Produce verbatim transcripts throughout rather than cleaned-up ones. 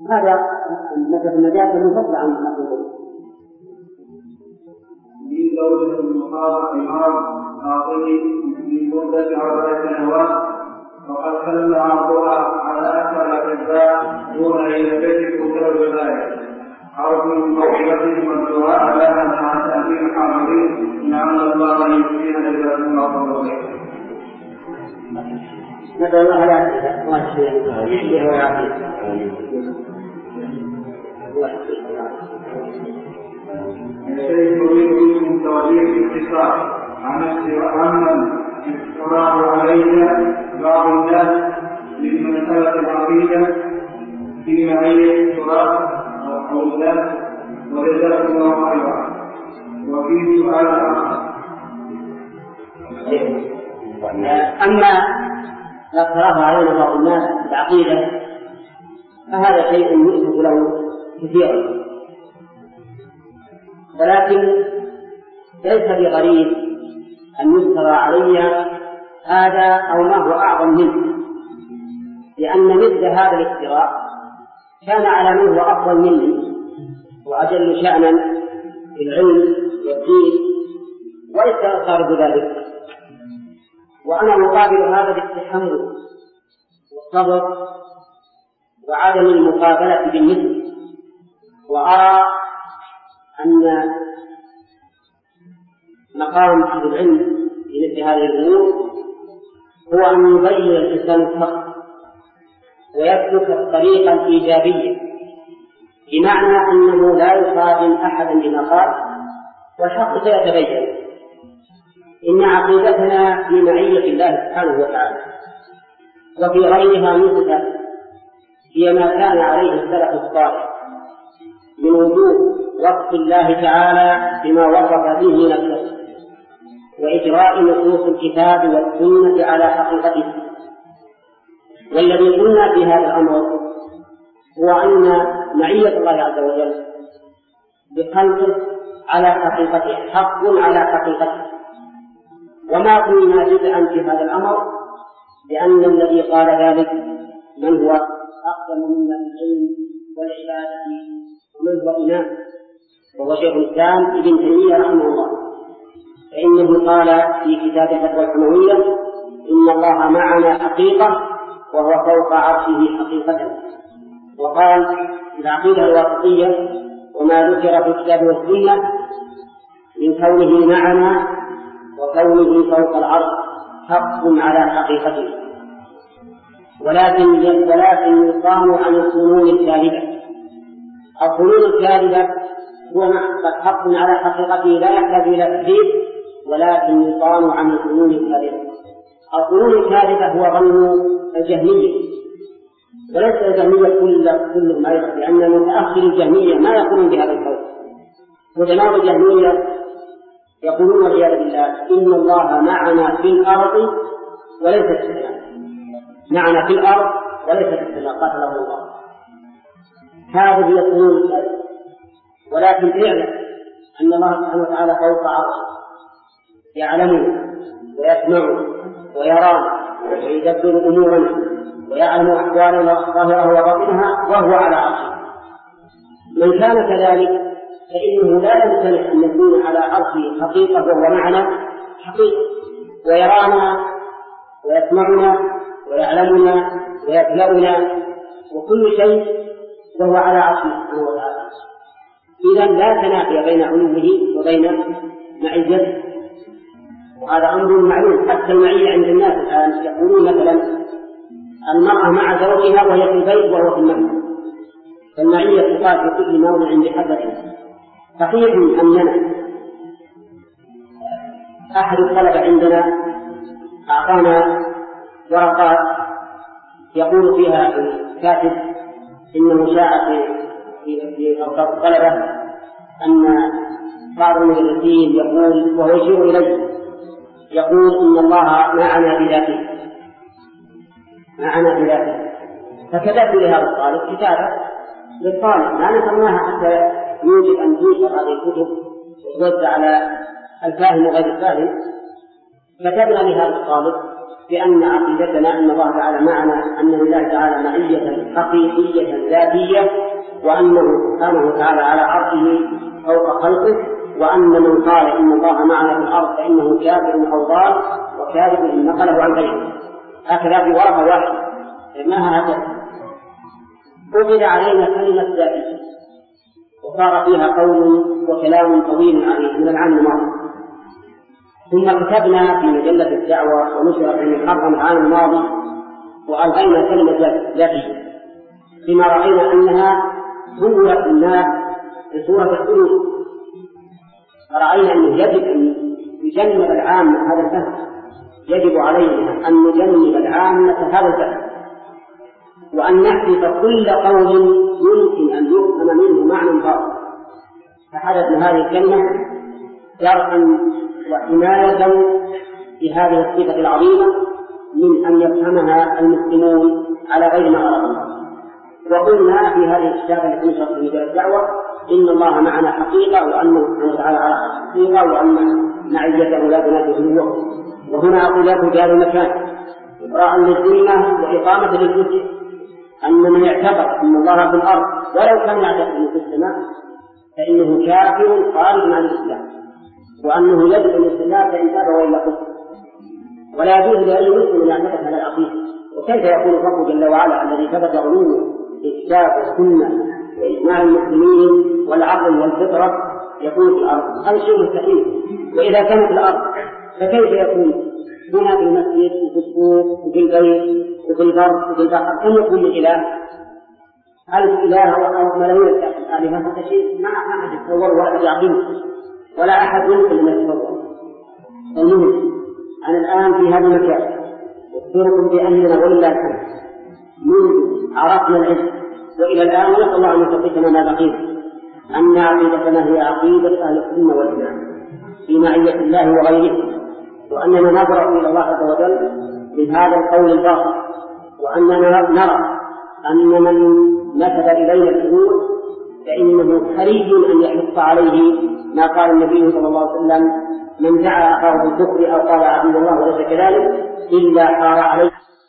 هذا مثل النجاة المفضل عن المقبول. من زوجة المصاب بمرض عاطفي من مدة أربع سنوات وقد تم عرضها على أكثر الأطباء دون أن يلتفت بسبب ذلك. أرجو من موعظتهم والدعاء لها مع تأمين الحاضرين لعل الله أن يؤتينا إلى الله خيرا. ندعو الله لا يشفيه ويعافيه. الشيخ يريد منكم توجيه باختصار عن الافتراء علينا بعض الناس من مسألة العقيدة في معية التراث والحوزات وجزاكم الله خيرا. وفي سؤال آخر. أما الافتراء علينا بعض الناس بالعقيدة فهذا شيء يؤسف له كثيرا، ولكن ليس بغريب أن يفترى علي هذا أو ما هو أعظم منه، لأن مثل هذا الافتراء كان على من هو أفضل مني وأجل شأنا في العلم والدين وليس صار بذلك، وأنا مقابل هذا بالتحمل والصبر وعدم المقابلة بالمثل. وأرى أن مقام أهل العلم في مثل هذه الأمور هو أن يبين الإنسان الحق ويسلك الطريقة الإيجابية، بمعنى أنه لا يصادم أحدا بما قال والحق سيتبين. إن عقيدتنا في معية الله سبحانه وتعالى وفي غيرها مثل هي ما كان عليه السلف الصالح من وجوب وصف الله تعالى بما وصف به نفسه وإجراء نصوص الكتاب والسنة على حقيقته. والذي قلنا في هذا الأمر هو أن معية الله عز وجل بخلقه على حقيقته حق على حقيقته، وما قلنا بدعا في هذا الأمر، لأن الذي قال ذلك من هو أقدم منا في العلم والعبادة ومن هو إمام، وهو شيخ الإسلام ابن تيمية رحمه الله، فإنه قال في كتاب الفتوى الحموية إن الله معنا حقيقة وهو فوق عرشه حقيقة. وقال في العقيدة الواسطية وما ذكر في الكتاب والسنة من كونه معنا وكونه فوق العرش حق على حقيقته، ولكن ولكن يقام عن الظنون الكاذبة. الظنون الكاذبة هو حق على حقيقته لا يحتاج إلى تكذيب، ولكن يقام عن الظنون الكاذبة. الظنون الكاذبة هو ظن الجهمية، وليس الجهمية كل كلهم أيضا، لأن متأخر الجهمية ما يقولون بهذا القول. وجماعة الجهمية يقولون والعياذ بالله إن الله معنا في الأرض وليس في السماء، معنا في الأرض وليس في السماء قاتله الله. هذه هي الظنون الكاذبة. ولكن اعلم أن الله سبحانه وتعالى فوق عرشه يعلمنا ويسمعنا ويرانا ويدبر أمورنا ويعلم أحوالنا ظاهرها وباطنها وهو على عرشه. من كان كذلك فإنه لا يمتنع أن يكون على عرشه حقيقة وهو معنا حقيقة، ويرانا ويسمعنا ويعلمنا ويكلأنا وكل شيء وهو على عرشه سبحانه وتعالى. إذا لا تنافي بين علوه وبين معيته، وهذا أمر معلوم. حتى المعية عند الناس الآن يقولون مثلا المرأة مع زوجها وهي في البيت وهو في المنزل، فالمعية تقال في كل موضع بحسبه. صحيح أننا أحد الطلبة عندنا أعطانا ورقات يقول فيها الكاتب إنه شاع في أوساط الطلبة أن بعض المدرسين يقول وهو يشير إليه يقول إن الله معنا بذاته معنا بذاته. فكتبت لهذا الطالب كتابة للطالب ما نسماها حتى يوجب أن تنشر هذه الكتب وتوزع على الفاهم وغير الفاهم. كتبنا لهذا الطالب بأن عقيدتنا أن الله تعالى معنا، أن لله تعالى معية حقيقية ذاتية، وأنه سبحانه وتعالى على عرشه فوق خلقه، وأن من قال إن الله معنا في الأرض فإنه كافر أو ضال وكاذب إن نقله عن غيره. هكذا في ورقة واحدة ما هكذا أخذ علينا كلمة ذاتية، وصار فيها قول وكلام طويل عليه من العام الماضي. ثم كتبنا في مجلة الدعوة ونشرت في محرم العام الماضي وألغينا كلمة ذاتية فيما رأينا أنها صورة الناس بصورة السلوك، فرأينا أنه يجب أن يجنب العامة هذا الفهم، يجب علينا أن نجنب العامة هذا الفهم، وأن نحذف كل قول يمكن أن يفهم منه معنى باطل. فحدثنا هذه الكلمة درءا وحماية بهذه الصفة العظيمة من أن يفهمها المسلمون على غير ما أراد الله. وقلنا في هذه الرسالة التي نشرت في مجال الدعوة إن الله معنا حقيقة، وأنه سبحانه وتعالى على حقيقة، وأن معيته لا تنافي هو. وهنا أقول لكم في هذا المكان إبراء للذمة وإقامة للحجة أن من يعتقد أن الله في الأرض ولو كان يعتقد أنه في السماء فإنه كافر خارج عن الإسلام، وأنه يجب الاستدلال فإن تاب وإلا كفر، ولا يجوز لأي مسلم أن يعتقد هذا العقيدة. وكيف يكون الرب جل وعلا الذي ثبت علومه بالكتاب والسنة وإجماع المسلمين والعقل والفطرة يكون في الأرض؟ هذا شيء مستحيل. وإذا كانت الأرض فكيف يكون هنا في المسجد وفي السوق وفي البيت وفي البر وفي البحر كم يكون الإله؟ ألف إله أو ملايين الآلهة، هذا شيء ما أحد يتصور ولا يعقله ولا أحد يمكن أن يتصور. المهم أنا الآن في هذا المكان أخبركم بأننا ولله الحمد منذ عرفنا العلم وإلى الآن نسأل الله أن يثبتنا ما بقينا أن عقيدتنا هي عقيدة أهل السنة والجماعة في معية الله وغيره، وأننا نبرأ إلى الله عز وجل من هذا القول الباطل، وأننا نرى أن من نسب إلينا الشهود فإنه حري أن يحث عليه ما قال النبي صلى الله عليه وسلم: من دعا أخاه بالكفر أو قال عبد الله وليس كذلك إلا حار عليه.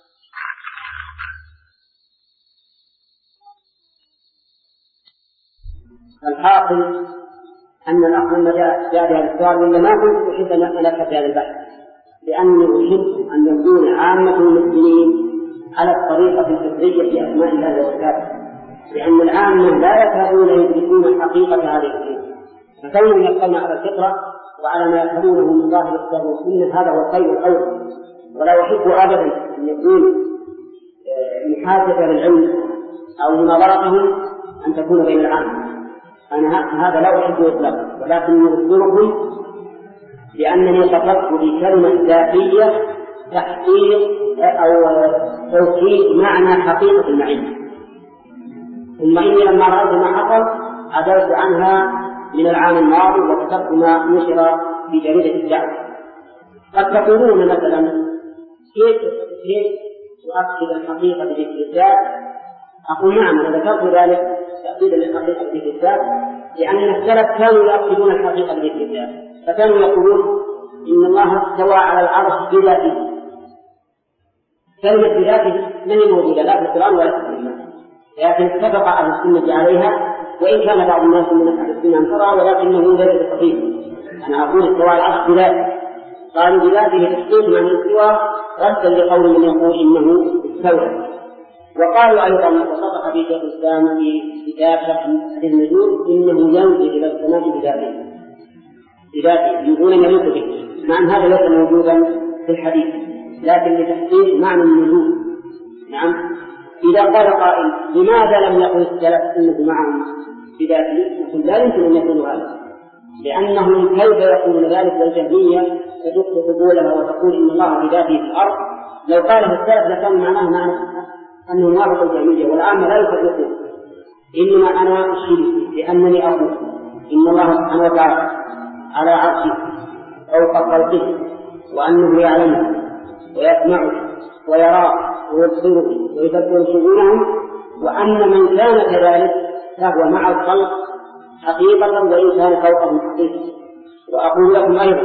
الحاصل أن الأخ لما جاء بهذا السؤال ولا ما كنت أحب أن ألك في هذا البحث، لأني أحب أن يكون عامة المسلمين على الطريقة الفطرية في أسماء الله وصفاته، لأن العامة لا يكادون يدركون حقيقة هذه الكلمة، فكونهم يبقون على الفطرة وعلى ما يفهمونه من ظاهر الكتاب والسنة هذا هو الخير والأول. ولا أحب أبدا أن يكون محاسبة للعلم أو مناظرتهم أن تكون بين العامة، أنا هذا لا أحب إطلاقا، ولكن أخبركم بأنني قصدت بكلمة ذاتية تحقيق أو توكيد معنى حقيقة المعية. ثم إني لما رأيت ما حصل عدلت عنها من العام الماضي وكتبت ما نشر في جريدة الدعوة. قد تقولون مثلا كيف كيف تؤكد الحقيقة بالاستثبات؟ أقول نعم، أنا ذكرت ذلك تأكيدا للحقيقة بالاستثبات، لأن السلف كانوا يؤكدون الحقيقة بالاستثبات، فكانوا يقولون إن الله استوى على العرش بذاته. كلمة بذاته من الموجودة لا في القرآن ولا في السنة، لكن اتفق أهل السنة عليها، وإن كان بعض الناس من أهل السنة انكرها ولكنه ليس صحيح. أنا أقول استوى على العرش بذاته، قالوا بذاته تحقيق من الاستواء ردا لقول من يقول إنه استوى. وقالوا أيضا وصدق في شيخ الإسلام في كتاب شرح النزول إنه ينزل إلى السماء بذاته بذاته يقولون يليق به، مع أن هذا ليس موجودا في الحديث، لكن لتحقيق معنى النزول. نعم، إذا قال قائل لماذا لم يقل السلف إنه معهم بذاته؟ نقول لا يمكن أن يكون هذا، لأنهم كيف يقولون ذلك للجهمية تدق قبولها وتقول إن الله بذاته في الأرض؟ لو قاله السلف لكان معناه معنى أنه موافق الجهمية، والآن لا يفرقون. إنما أنا أشير لأنني أقول إن الله سبحانه وتعالى على عرشه فوق خلقه، وأنه يعلمه ويسمعه ويراه ويبصره ويدبر شؤونهم، وأن من كان كذلك فهو مع الخلق حقيقة وإن كان فوقهم حقيقة. وأقول لكم أيضا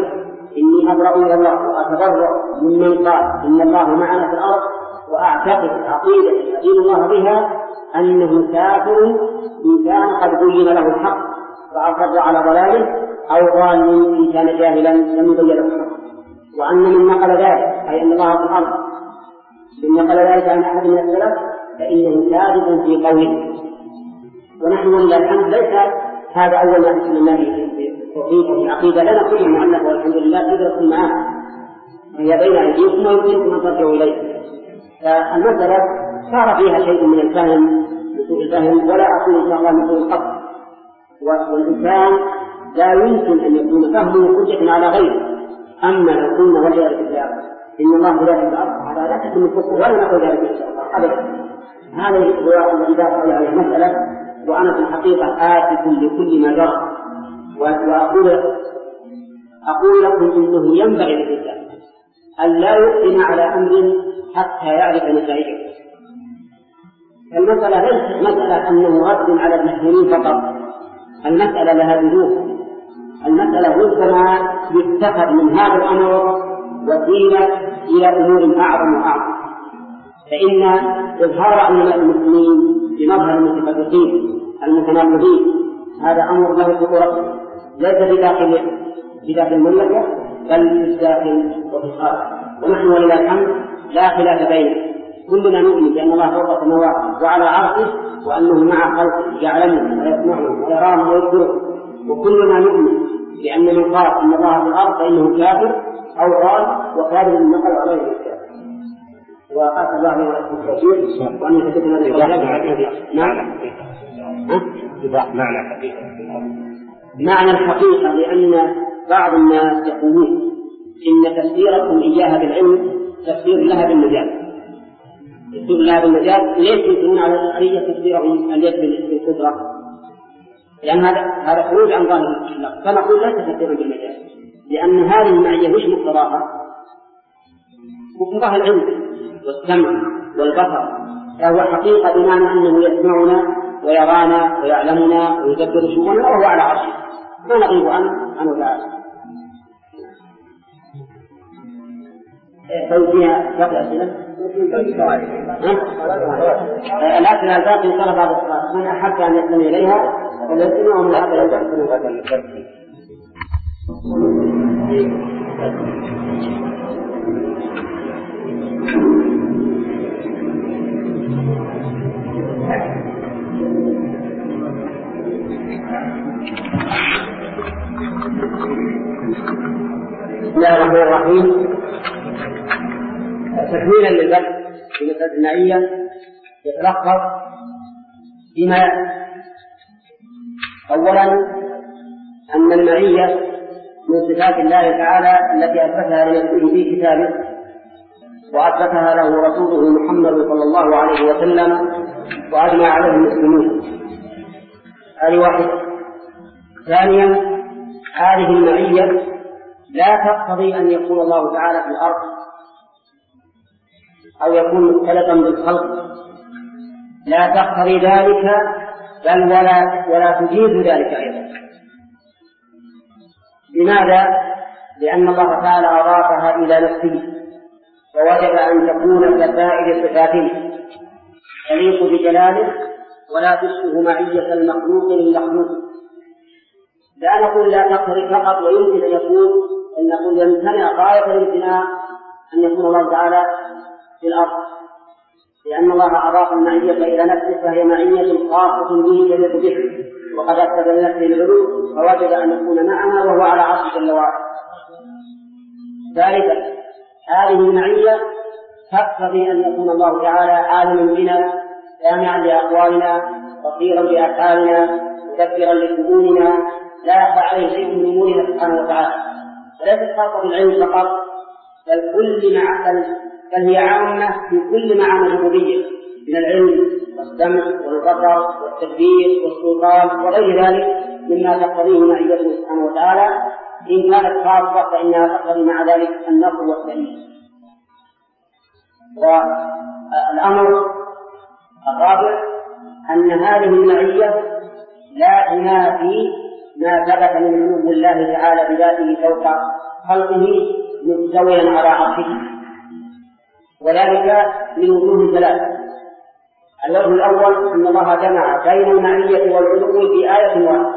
إني أبرأ إلى الله وأتبرأ ممن قال إن الله معنا في الأرض، وأعتقد عقيدة أدين الله بها أنه كافر إن كان قد بين له الحق فأصر على ضلاله، أو ضال إن كان جاهلا لم يبين له الحق. وأن من نقل ذلك أي أن الله في الأرض من نقل ذلك عن أحد من السلف فإنه كاذب في قوله. ونحن لله الحمد ليس هذا أول ما أسلمنا في التوحيد وفي العقيدة، لنا كل معنف والحمد لله تدرس معنا هي بين أيديكم ويمكنكم أن ترجعوا إليه. فالمسألة صار فيها شيء من الفهم بسوء الفهم، ولا أقول إن شاء الله من سوء القصد. والإنسان لا يمكن أن يكون فهمه حجة على غيره. أما لو قلنا والعياذ بالله إن الله بذلك الأرض هذا لا تكون الكفر ولا نقول ذلك إن شاء الله أبدا. هذا هو الذي دافع على المسألة. وأنا في الحقيقة آتي لكل ما جرى، وأقول أقول لكم إنه ينبغي للإنسان أن لا يؤمن على أمر حتى يعرف نتائجه. المسألة ليست مسألة أنه رد على المسلمين فقط، المسألة لها وجوه. المسألة ربما يتخذ من هذا الأمر وسيلة إلى أمور أعظم وأعظم. فإن إظهار علماء المسلمين بمظهر المتفرقين المتناقضين هذا أمر له خطورة، ليس بداخل بداخل المملكة بل في الداخل وفي الخارج. ونحن ولله الحمد لا خلاف بيننا، كلنا نؤمن بأن الله فوق السماوات وعلى عرشه، وأنه مع خلقه يعلمهم ويسمعهم ويراهم ويذكرهم. وكلنا نؤمن بأن من قال إن الله في الأرض فإنه كافر أو قال وكافر من نقل عليه الكافر. وأسأل الله لي ولكم التوفيق وأن يثبتنا بالصلاة. نعم. معنى حقيقة معنى الحقيقة لأن بعض الناس يقولون إن تفسيركم إياها بالعلم تفسير لها بالمجاز. تفسير لها بالمجاز ليش يمكنون على الأشعرية تفسيرهم اليد بالقدرة؟ لأن هذا هذا خروج عن ظاهر الإطلاق. فنقول ليس تفسيرا بالمجاز، لأن هذه المعية مش مقتضاها مقتضاها العلم والسمع والبصر، فهو حقيقة بمعنى أنه يسمعنا ويرانا ويعلمنا ويدبر شؤوننا وهو على عرشه ما نغيب عنه عنه تعالى. فيها باقي أسئلة؟ الأسئلة الباقي إن شاء الله بعد الصلاة، من أحب أن يستمع إليها فليستمع ومن أحب أن يستمع. بسم الله الرحمن الرحيم. تكميلا للبحث في مسألة المعية يتلخص فيما يأتي. أولا أن المعية من صفات الله تعالى التي أثبتها لنفسه في كتابه وأثبتها له رسوله محمد صلى الله عليه وسلم وأجمع عليه المسلمون. هذه واحدة. ثانيا هذه المعية لا تقتضي أن يكون الله تعالى في الأرض أو يكون مختلطا بالخلق، لا تقتضي ذلك بل ولا ولا تجيز ذلك أيضا. لماذا؟ لأن الله تعالى أضافها إلى نفسه، ووجب أن تكون كسائر صفاته تليق بجلاله ولا تشبه معية المخلوق للمخلوق. لا نقول لا تقتضي فقط ويمكن أن يكون أن نقول يمتنع غاية الامتناع أن يكون الله تعالى في الأرض، لأن الله أضاف المعية إلى نفسه فهي معية خاصة به يليق به، وقد أثبت لنفسه العلو فوجب أن يكون معنا وهو على عرشه جل وعلا. ثالثا هذه المعية تقتضي أن يكون الله تعالى عالما بنا سامعا لأقوالنا بصيرا بأفعالنا مدبرا لشؤوننا لا يخفى عليه شيء من أمورنا سبحانه وتعالى. وليست خاصة بالعلم فقط بل كل مع بل هي عامة في كل معاني الربوبية من العلم والسمع والبصر والتدبير والسلطان وغير ذلك مما تقتضيه معيته سبحانه وتعالى. إن كانت خاصة فإنها تقتضي مع ذلك النصر والتأييد. والأمر الرابع أن هذه المعية لا تنافي ما ثبت من علو الله تعالى بذاته فوق خلقه مستويا على عرشه، وذلك من وجوه ثلاثة. الوجه الأول أن الله جمع بين المعية والعلو في آية واحدة،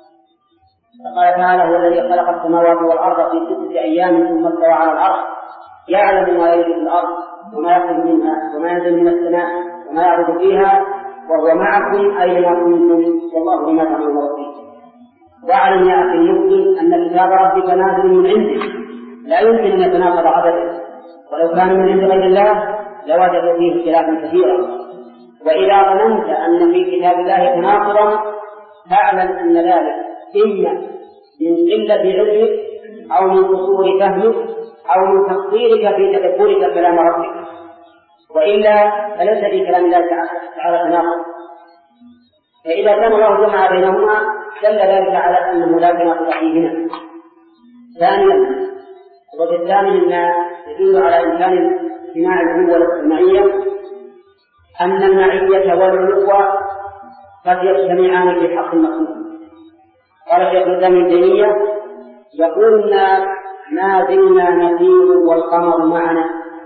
فقال تعالى: هو الذي خلق السماوات والأرض في ستة أيام ثم استوى على العرش يعلم ما يلج في الأرض وما يخرج منها وما ينزل من السماء وما يعرج فيها وهو معكم أينما كنتم والله بما تعملون بصير. واعلم يا أخي المسلم أن كتاب ربك نازل من عنده لا يمكن أن يتناقض أبدا، ولو كان من عند غير الله لوجدوا فيه اختلافا كثيرا. وإذا ظننت أن في كتاب الله تناقضا فاعلم أن ذلك إما من قلة علمك أو من قصور فهمك أو من تقصيرك في تدبرك كلام ربك، وإلا فليس في كلام الله تعالى تناقض. فإذا كان الله جمع بينهما دل ذلك على أنه لا تناقض فيهما. ثانيا، وبالثاني مما يدل على إمكان اجتماع العلو والمعية أن المعية والعلو قد يجتمعان في حق المخلوق. قال شيخ الإسلام ابن تيمية: يقولنا ما زلنا نسير والقمر معنا،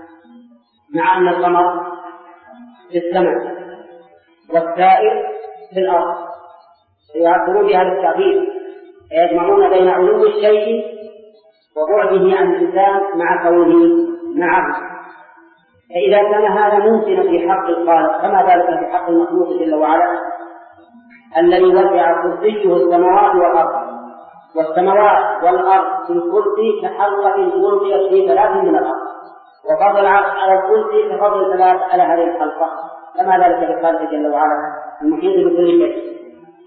مع أن القمر في السماء والسائر في الأرض، يعبرون بهذا التعبير، يجمعون بين علو الشيء وبعده عن الإنسان مع كونه معه. فإذا كان هذا ممكنا في حق الخالق فما بالك في حق المخلوق جل وعلا الذي وسع كرسيه السماوات والأرض، والسماوات والأرض في الكرسي كحلقة ألقيت في ثلاث من الأرض، وفضل العرش على الكرسي كفضل ثلاث على هذه الحلقة، فما ذلك بالخالق جل وعلا المحيط بكل شيء.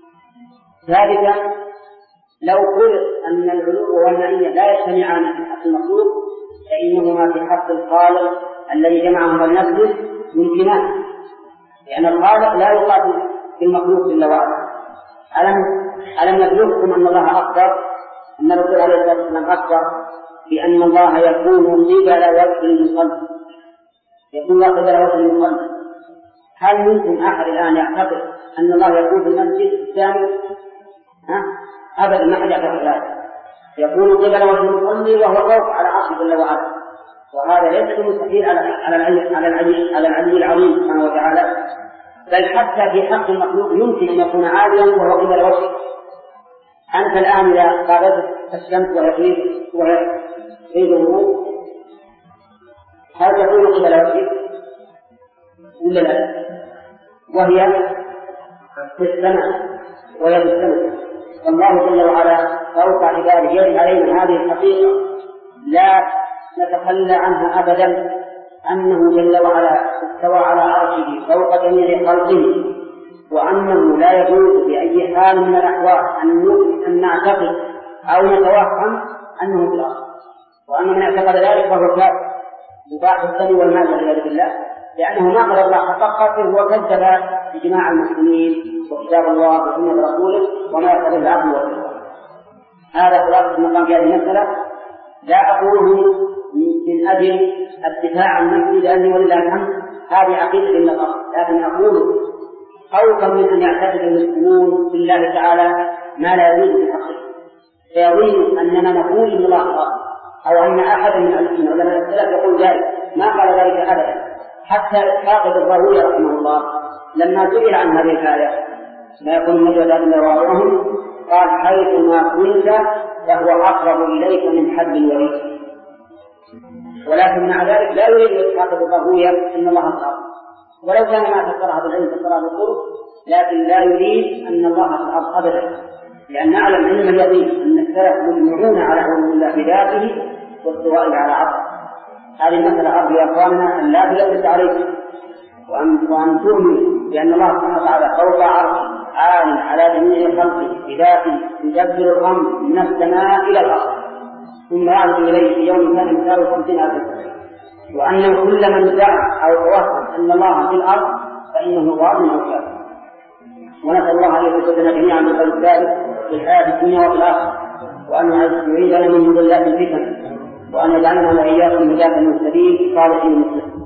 ثالثا، لو قلت أن العلو والمعية لا يجتمعان في حق المخلوق فإنهما في حق الخالق الذي جمعهما لنفسه ممكنان، لأن الخالق لا يقاتل في المخلوق جل وعلا. ألم ألم نبلغكم أن الله أخبر أن الرسول عليه الصلاة والسلام أخبر بأن الله يكون قبل وجه المصلي، يكون الله قبل وجه المصلي. هل منكم أحد الآن يعتقد أن الله يكون في المسجد الثاني؟ ها؟ أبدا، ما حد يعتقد ذلك. يكون قبل وجه المصلي وهو فوق على عرشه جل وعلا، وهذا ليس مستحيل على على العلي على العلي على العلي العظيم سبحانه وتعالى، بل حتى في حق المخلوق يمكن أن يكون عاليا وهو قبل وجهه. أنت الآن إذا قابلت الشمس وهي وهي في الغروب هل يكون قبل وجهك ولا لا؟ وهي في السماء وهي في السماء. الله جل وعلا فوق عباده يجب علينا هذه الحقيقة لا نتخلى عنها أبدا، أنه جل وعلا استوى على عرشه فوق جميع خلقه، وأنه لا يجوز بأي حال من الأحوال أن نعتقد أو نتوهم أنه في الأرض، وأن من اعتقد ذلك فهو كافر مباح الدم والمال والعياذ بالله، لأنه ناقض الله حقا وكذب بجماع المسلمين وكتاب الله وسنة رسوله وما يقتضي العقل والفطرة. هذا خلاصة المقام في هذه المسألة، لا أقوله من أجل الدفاع عن نفسي لأني ولله الحمد هذه عقيدة النصارى، لكن أقول خوفا من أن يعتقد المسلمون بالله تعالى ما لا يجوز في حقه، فيظن أننا نقول إن الله خلق، أو أن أحد من علماء السلف يقول ذلك. ما قال ذلك أبدا. حتى حافظ الضروري رحمه الله لما سئل عن هذه الآية ما يكون مجرد أن يراعهم قال: حيث ما كنت فهو أقرب إليك من حبل الوريد. ولكن مع ذلك لا يريد إسحاق الضروري أن الله خلق، ولو كان ما فسرها بالعلم فسرها بالقرب، لكن لا يريد أن الله في الأرض أبدا، لأن نعلم علم اليقين أن السلف مجمعون على علم الله بذاته واستوائه على عرشه. هذه المسألة أرجو يا أخواننا أن لا تلبس عليكم، وأن وأن تؤمنوا بأن الله سبحانه وتعالى فوق عرشه عال على جميع خلقه بذاته يدبر الأمر من السماء إلى الأرض ثم يعرض إليه في يوم كان مثاله خمسين ألف سنة، وأن كل من ادعى أو توهم أن الله في الأرض فإنه ظالم أو كافر. ونسأل الله أن يرزقنا جميعا بالخير الثالث في الحياة الدنيا والآخرة، وأن يعيذنا من ضلات الفتن، وأن يجعلنا وإياكم هداة المهتدين صالحين المسلمين.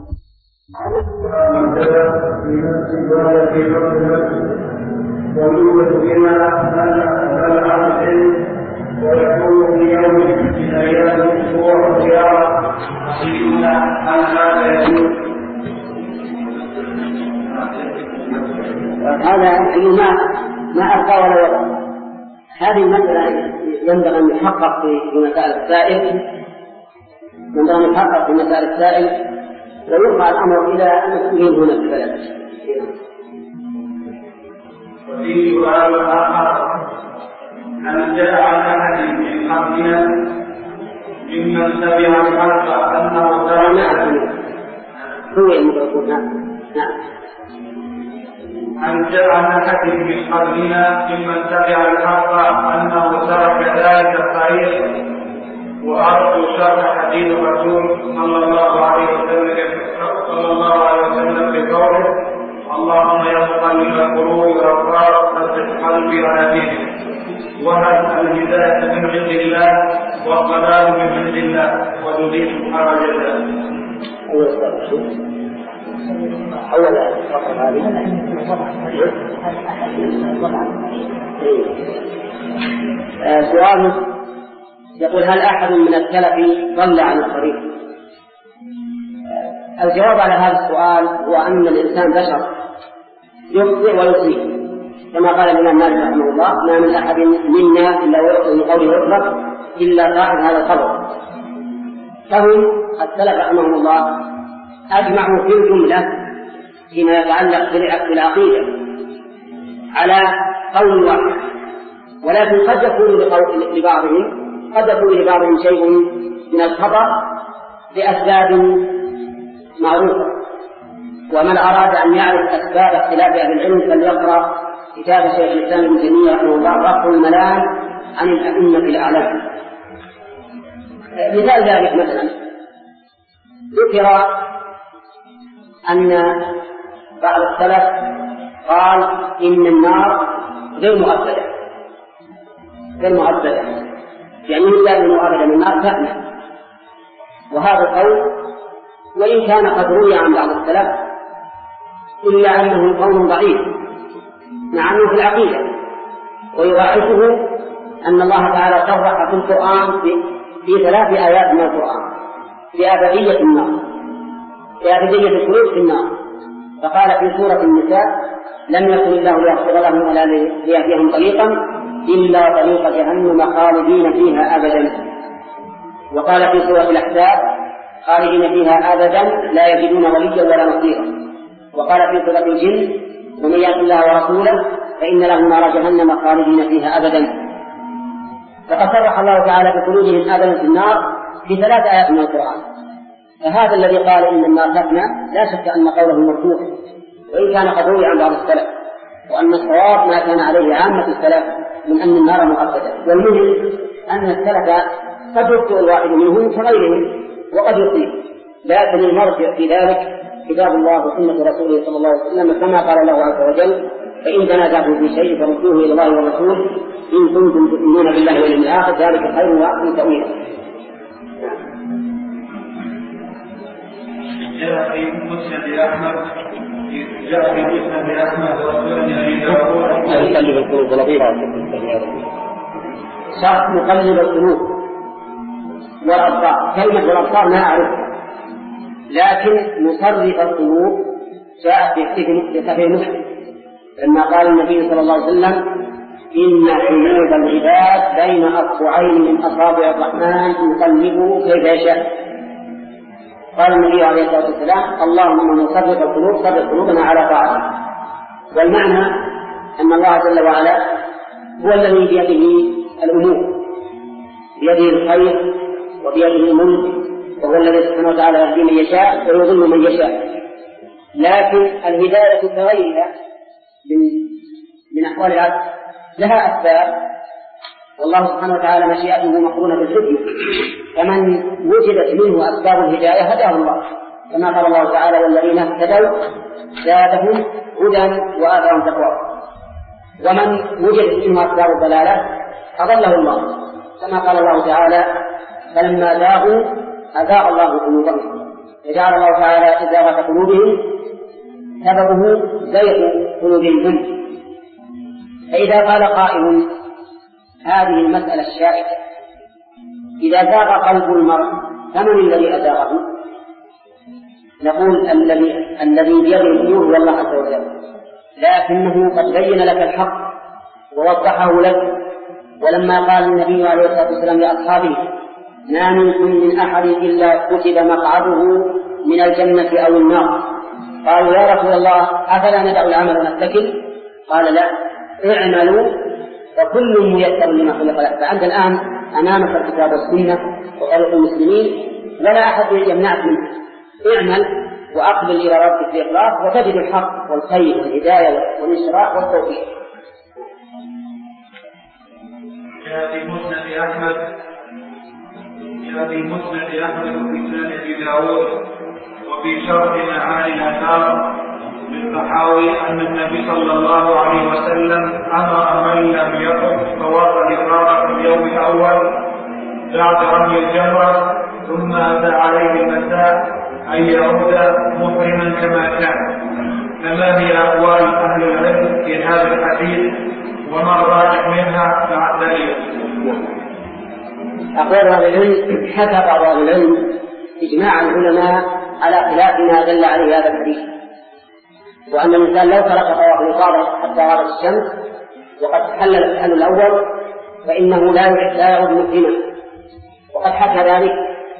ويوجد فيما العرش ويكون في يوم من أيام الأسبوع زيارة يقولون هل هذا يجوز؟ هذا ما ما أبقى ولا وضع. هذه المسألة ينبغي أن يحقق في مسائل السائل، ينبغي أن يحقق في مسائل السائل ويرفع الأمر إلى المسؤولين هنا في البلد. وفي سؤال آخر: هل جاء عن أحد من قبلنا ممن سمع الحق أنه نعم هو المدرسون نعم نعم هل جاء عن أحد من قبلنا ممن سمع الحق أنه ترك ذلك الطريق وأرجو شرح حديث الرسول صلى الله عليه وسلم صلى الله عليه وسلم بقوله: اللهم يا مقلب القلوب والأبصار ثبت قلبي على دينك. وهل الهداية من عند الله والضلال من عند الله وتزيد حرجته؟ أولا هذه سؤال يقول: هل أحد من السلف ضل عن الطريق؟ الجواب على هذا السؤال هو أن الإنسان بشر يخطئ ويصيب، كما قال الإمام مالك رحمه الله: ما من أحد منا إلا ويخطئ من قوله يطلق إلا صاحب هذا القبر. فهم السلف رحمهم الله أجمعوا في الجملة فيما يتعلق بالعقيدة على قول واحد، ولكن قد يكون لبعضهم قد يكون لبعضهم شيء من الخطأ لأسباب معروفة. ومن أراد أن يعرف أسباب اختلاف أهل العلم فليقرأ كتاب شيخ الإسلام ابن تيمية رحمه الله رفع الملام عن الأئمة الأعلام. مثال ذلك مثلا ذكر أن بعض السلف قال إن النار غير مؤبدة غير مؤبدة يعني لا بالمؤبدة من النار تأمن. وهذا القول وإن كان قد روي عن بعض السلف إلا أنه قول ضعيف مع أنه في العقيدة، ويضاعفه أن الله تعالى صرح في القرآن في ثلاث آيات من القرآن بأبدية النار بأبدية الخلود في النار. فقال في سورة النساء: لم يكن الله ليغفر لهم ولا ليهديهم طريقا إلا طريق جهنم خالدين فيها أبدا. وقال في سورة الأحزاب: خالدين فيها أبدا لا يجدون وليا ولا نصيرا. وقال في سورة الجن: ومن يعص الله ورسوله فإن له نار جهنم خالدين فيها أبدا. فقد صرح الله تعالى بخلودهم أبدا في النار في ثلاث آيات من القرآن. فهذا الذي قال إن النار تفنى لا شك أن قوله مرفوع، وإن كان قد روي عن بعض السلف، وأن الصواب ما كان عليه عامة السلف من أن النار مؤبدة. والمهم أن السلف قد يخطئ الواحد منهم كغيرهم وقد يصيب، لكن المرجع في ذلك كتاب الله وسنة رسوله صلى الله عليه وسلم، كما قال الله عز وجل: فإن تنازعتم في شيء فردوه إلى الله والرسول إن كنتم تؤمنون بالله واليوم الآخر ذلك خير وأحسن تأويلا. جاء في مسند أحمد جاء في مسند أحمد وسنن أبي داود مقلب القلوب شرط مقلب القلوب والأبصار. كلمة الأبصار ما أعرفها، لكن مصرف القلوب جاء في صحيح مسلم لما قال النبي صلى الله عليه وسلم: إن قلوب العباد بين أصبعين من أصابع الرحمن يقلبه كيف يشاء. قال النبي عليه الصلاة والسلام: اللهم مصرف القلوب صرف قلوبنا على طاعتك. والمعنى أن الله جل وعلا هو الذي بيده الأمور، بيده الخير وبيده الملك، وهو الذي سبحانه وتعالى يهدي من يشاء ويضل من يشاء. لكن الهداية كغيرها من من أحوال العبد لها أسباب، والله سبحانه وتعالى مشيئته مقرونة بالحكمة، فمن وجدت منه أسباب الهداية هداه الله، كما قال الله تعالى: والذين اهتدوا زادهم هدى وآتاهم تقوى. ومن وجدت منه أسباب الضلالة أضله الله، كما قال الله تعالى: فلما زاغوا أزاغ الله قلوبهم وجعل الله تعالى إزاغة قلوبهم سببه زيغ قلوبهم. فإذا قال قائل: هذه المسألة الشائكة. إذا زاغ قلب المرء فمن الذي أزاغه؟ نقول الذي الذي بيده الأمور هو الله عز وجل، لكنه قد بين لك الحق ووضحه لك. ولما قال النبي عليه الصلاة والسلام لأصحابه: ما منكم من أحد إلا كتب مقعده من الجنة أو النار، قالوا: يا رسول الله أفلا ندع العمل ونتكل؟ قال: لا، اعملوا وكل ميسر لما خلق له. فأنت الآن أمامك الكتاب والسنة وطريق المسلمين ولا أحد يمنعك منه. اعمل وأقبل إلى ربك بإخلاص وتجد الحق والخير والهداية والإشراق والتوفيق. جاء في مسند أحمد جاء في مسند أحمد وفي سنن أبي داود وفي شرح معاني الآثار للطحاوي أن النبي صلى الله عليه وسلم أمر من لم يقم طواف الإفاضة في اليوم الأول بعد رمي الجمرة ثم أتى عليه المساء أن يعود محرما كما كان. فما هي أقوال أهل العلم في هذا الحديث وما الراجح منها مع الدليل؟ أقوال أهل العلم، حكى بعض أهل العلم إجماع العلماء على خلاف ما دل عليه هذا الحديث، وأن الإنسان لو ترك طواف الإفاضة حتى غابت الشمس وقد حل الحل الأول فإنه لا يعود محرما. وقد حكى ذلك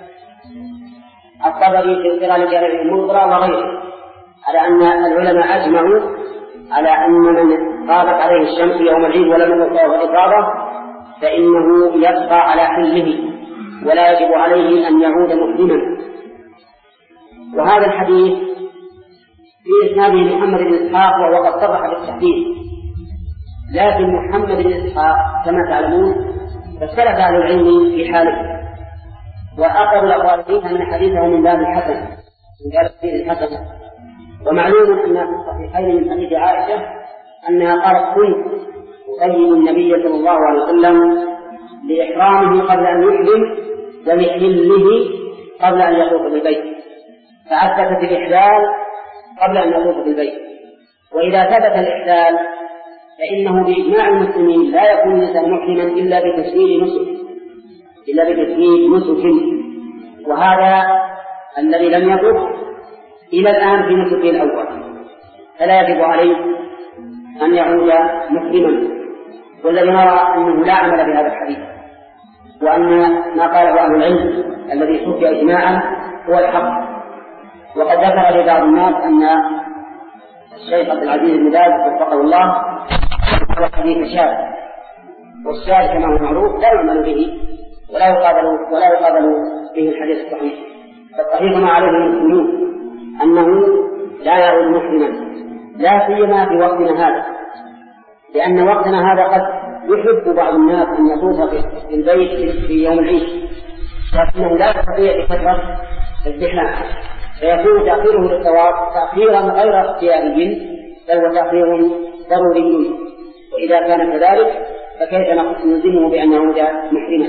الطبري في انقراض جامع المنذرة وغيره على أن العلماء أجمعوا على أن من غابت عليه الشمس يوم العيد ولم يطوف الإفاضة فإنه يبقى على حله ولا يجب عليه أن يعود محرما. وهذا الحديث في إسناده محمد بن إسحاق وهو قد صرح بالتحديث، لكن محمد بن إسحاق كما تعلمون فاختلف أهل العلم في حاله، وأقرب الأقوال فيه أن حديثه من باب الحسن من باب الحسن. ومعلوم أن في الصحيحين من حديث عائشة أنها قالت: كنت أسيب النبي صلى الله عليه وسلم لإحرامه قبل أن يحرم ولحله قبل أن يطوف بالبيت، فأثبتت الإحلال قبل أن يطوف بالبيت. وإذا ثبت الإحلال فإنه بإجماع المسلمين لا يكون الإنسان محرما إلا بتسجيل نسك إلا بتسجيل نسك وهذا الذي لم يطف إلى الآن في نسكه الأول، فلا يجب عليه أن يعود محرما. والذي نرى أنه لا عمل بهذا الحديث، وأن ما قاله أهل العلم الذي صفي إجماعا هو الحق. وقد ذكر لبعض الناس أن الشيخ عبد العزيز بن باز وفقه الله هو حديث شاذ، والشاذ كما هو معروف لا يعمل به ولا يقابل ولا يقابل به الحديث الصحيح. فالصحيح ما عليه المسلمون أنه لا يعود محرما، لا سيما في وقتنا هذا، لأن وقتنا هذا قد يحب بعض الناس أن يطوف في البيت في يوم العيد، لكنه لا يستطيع بكثرة الزحام، فيكون تأخيره للطواف تأخيرا غير اختياري بل هو تأخير ضروري. وإذا كان كذلك فكيف نلزمه بأن يعود محرما؟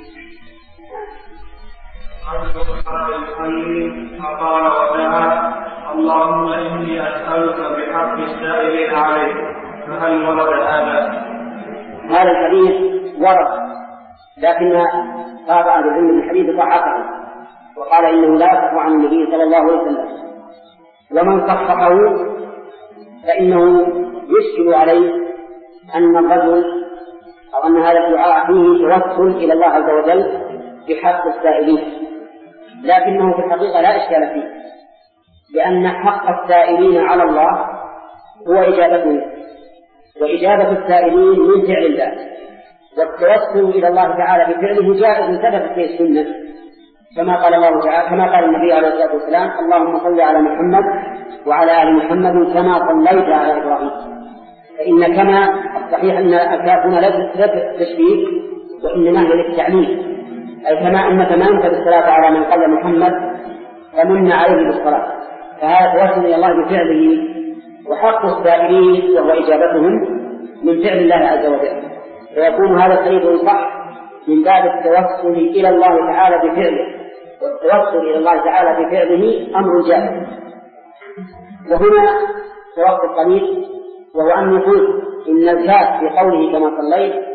فقال ودعا: اللهم إني أسألك بحق السائلين عليك. فهل ورد هذا؟ هذا الحديث ورد، لكن بعض أهل العلم الحديث ضعفه وقال إنه لا يصح عن النبي صلى الله عليه وسلم. ومن صححه فإنه يشكل عليه أن الرجل أو أن هذا الدعاء فيه توسل إلى الله عز وجل بحق السائلين، لكنه في الحقيقة لا إشكال فيه، لأن حق السائلين على الله هو إجابته، وإجابة السائلين من فعل الله، والتوسل إلى الله تعالى بفعله جائز ثبت في السنة، كما قال الله تعالى كما قال النبي عليه الصلاة والسلام: اللهم صل على محمد وعلى آل محمد كما صليت على إبراهيم. فإن كما الصحيح أن أكافنا لا تشبيه وإنما هي للتعليم، أي كما أنك ما أنت بالصلاة على من قال محمد فمن عليه بالصلاة، فهذا توسل إلى الله بفعله، وحق السائلين وهو إجابتهم من فعل الله عز وجل، فيكون هذا الحديث صح من باب التوسل إلى الله تعالى بفعله، والتوسل إلى الله تعالى بفعله أمر جائز. وهنا توقف قليل، وهو أن يقول إن الكاف في قوله كما صليت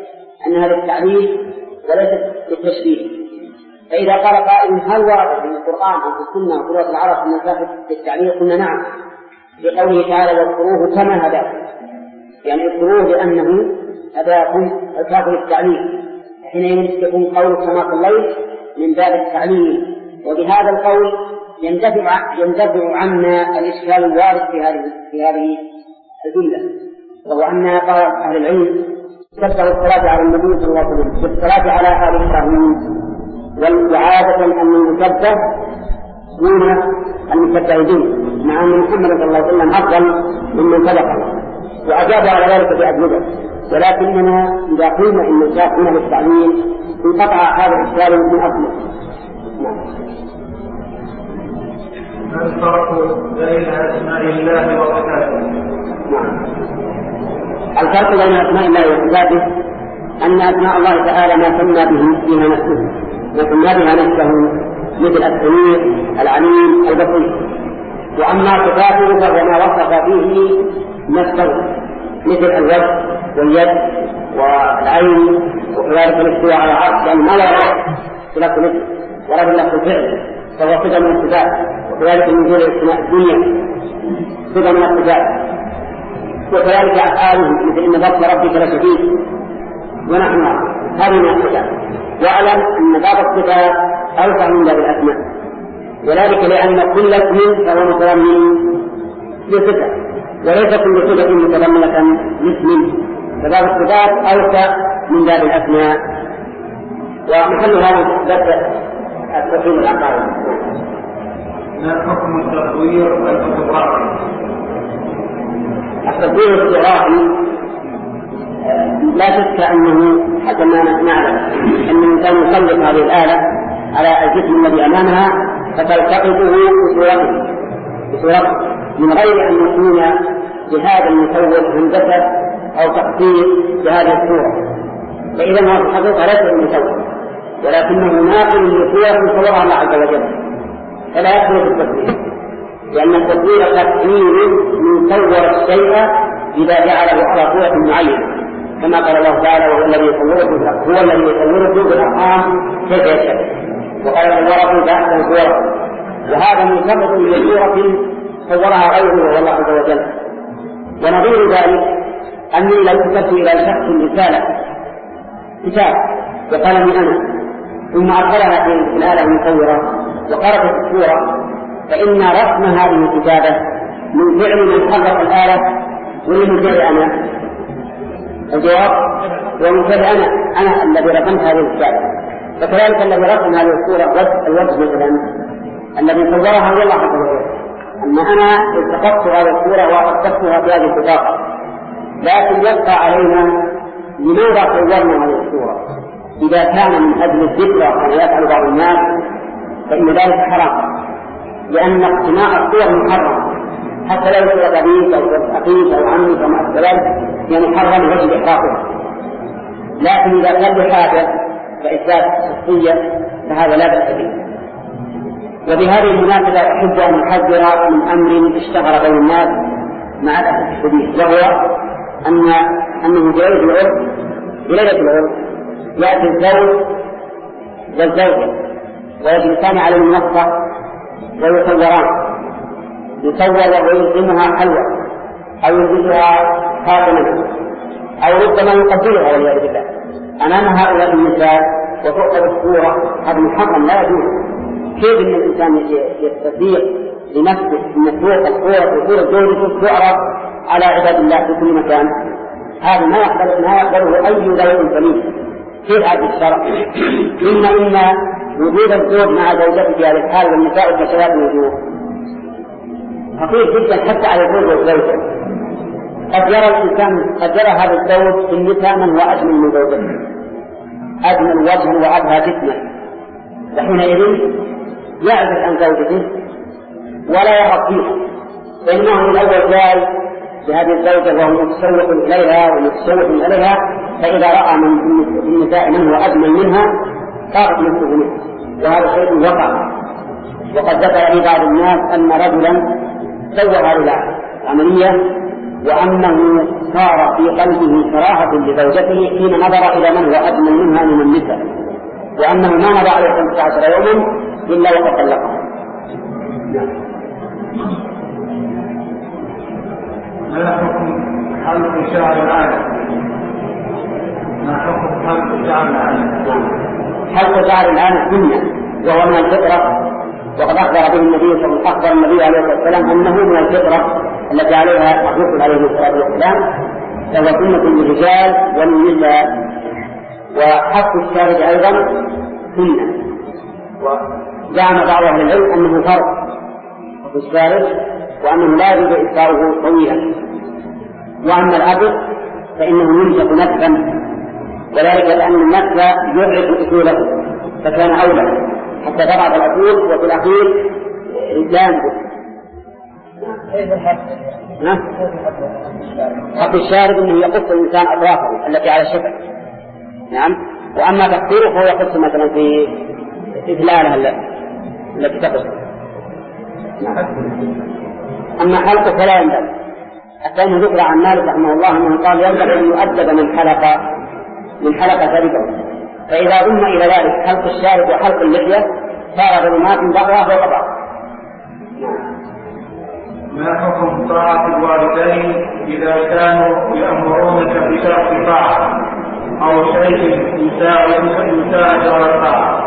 أنها للتعليل وليست للتشبيه. فإذا قال قائل هل ورد في القرآن أو في السنة وفي لغة العرب أن كافة للتعليل؟ قلنا نعم، بقوله تعالى واذكروه كما هداكم، يعني اذكروه لأنه هداكم الكافة للتعليل، حينئذ يكون قول كما صليت من باب التعليل. وبهذا القول يندفع يندفع عنا الإشكال الوارد في هذه في هذه الجملة، وهو أن بعض أهل العلم كثروا الصلاة على النبي صلى الله عليه وسلم بالصلاة على آل إبراهيم، وعادة أن المشبه دون المشبهين، مع أن محمد صلى الله عليه وسلم أفضل ممن سبقه، وأجاب على ذلك بأجوبة. ولكننا إذا قلنا إن الشاف هنا للتعليل انقطع هذا الإشكال من أصله. ما الفرق بين أسماء الله وصفاته؟ نعم. الفرق بين أسماء الله وصفاته أن أسماء الله تعالى ما سمى به فيها نفسه، ما سمى بها نفسه مثل السميع العليم البصير. وأما صفاته فهو ما وصف فيه نفسه مثل الوجه واليد والعين وكذلك الاستواء على العرش، لأن ما لا صفة مثل ولا بالله الفعل فهو صفة من الصفات، وكذلك نزول السماء الدنيا صفة من الصفات، وكذلك أفعاله مثل إن بطن ربك لشديد ونحن هذه من الصفات. واعلم أن باب الصفات أوسع من باب الأسماء، وذلك لأن كل اسم فهو متضمن لصفة، وليس كل صفة متضمنة لاسم، فباب الصفات أوسع من باب الأسماء. ومحل هذا درس التوحيد العقائدي. ما حكم التصوير الفوتوغرافي؟ التصوير الفوتوغرافي لا شك أنه حتى ما نعلم أن الإنسان يسلط هذه الآلة على الجسم الذي أمامها فتلتقطه بصورته بصورته من غير أن يكون لهذا المصور هندسة أو تقدير بهذه الصورة، فإذا هو في الحقيقة ليس المصور ولكنه ناقل لصورة صورها الله عز وجل، فلا يدخل في التصوير، لأن التصوير تكميل من صور الشيء إذا جعله على صورة معينة، كما قال الله تعالى وهو الذي يصوركم هو الذي يصوركم بالأرحام كيف يشاء، وقال صوركم بأحسن صورة، وهذا مرتبط بصورة صورها غيره وهو الله عز وجل. ونظير ذلك أني لو كتبت إلى شخص رسالة كتاب وقال لي أنا ثم أرسلها في الآلة المصورة وقرأت الصورة، فإن رسم هذه الكتابة من فعل من حرك الآلة ومن فعل أنا. الجواب ومن فعل أنا أنا الذي رسمت هذه الكتابة، فكذلك الذي رسم هذه الصورة الوجه مثلا الذي صورها هو الله عز وجل، أما أنا التقطت هذه الصورة وأصدقتها في هذه البطاقة. لكن يبقى علينا لماذا صورنا هذه الصورة؟ إذا كان من أجل الذكرى كما يفعل بعض الناس فإن ذلك حرام، لأن اقتناء الصور محرم حتى لو كان أبيك أو أخيك أو عمك أو ما ذلك، يعني حرم وجد إحراقها. لكن إذا كان بحاجة كإثبات شخصية فهذا لا بأس به. وبهذه المناسبة أحب أن أحذر من أمر اشتهر بين الناس مع الأسف الشديد، وهو أن أنه جائز العرف بليلة العرف يأتي الزوج والزوجة ويجلسان على المنصة ويصوران، يصور ويلزمها حلوى أو يلبسها خاتما أو ربما يقبلها والعياذ بالله أمام هؤلاء النساء وتؤخذ الصورة. هذا محرم لا يجوز. كيف أن الإنسان يستطيع لنفسه أن تلقى الصورة وصورة زوجته تعرض على عباد الله في كل مكان؟ هذا ما يقبل ما يقبله أي ذوق سليم. كيف هذا الشرع؟ إما إن وجود الزوج مع زوجته في هذه الحال والنساء كشباب الوجوه خطير جدا حتى على الزوج والزوجة. قد يرى الإنسان قد يرى هذا الزوج في النساء من هو أجمل من زوجته، أجمل وجها وأبهى جسما، وحينئذ يعزف عن زوجته ولا يرى فيها، فإنه من الأول جاي بهذه الزوجة وهو متشوق إليها ومتشوق إليها، فإذا رأى من النساء من هو أجمل منها طاقت نفسه منه، وهذا شيء وقع. وقد ذكر لي بعض الناس أن رجلا سوى هذه العملية وأنه صار في قلبه كراهة لزوجته حين نظر إلى من هو أجمل منها من النساء، وأنه ما مضى عليه خمسة عشر يوما إلا وقد طلقها. ما حكم حلق شعر العانة؟ ما حكم حلق شعر العانة؟ حلق شعر العانة سنة وهو من الفطرة، وقد أخبر به النبي صلى الله عليه وسلم النبي عليه الصلاة والسلام أنه من الفطرة التي عليها الرسول عليه الصلاة والسلام، فهو سنة للرجال والنساء. وحلق الشارب أيضا سنة، وزعم بعض أهل العلم أنه فرض في الشارب وأنه لا يجوز إسفاره طويلا. وأما الأبد فإنه ينشق نفسا، وذلك لأن النفس يعرف أصوله فكان أولى حتى تبعض الأصول وفي الأخير رجلان. كيف الحق؟ حق الشارب أنه يقص الإنسان أطرافه التي على الشفة. نعم. وأما تقصيره فهو يقص مثلا في إذلالها التي تقص. أما حلقه فلا ينبغي، حتى أنه ذكر عن مالك رحمه الله أنه قال ينبغي أن يؤدب من حلق من حلق ثابته. فإذا ضم إلى ذلك حلق الشارب وحلق اللحية صار ظلمات بعضها فوق بعض. ما حكم طاعة الوالدين إذا كانوا يأمرونك بترك طاعة أو شيء يساعد يساعد على الطاعة؟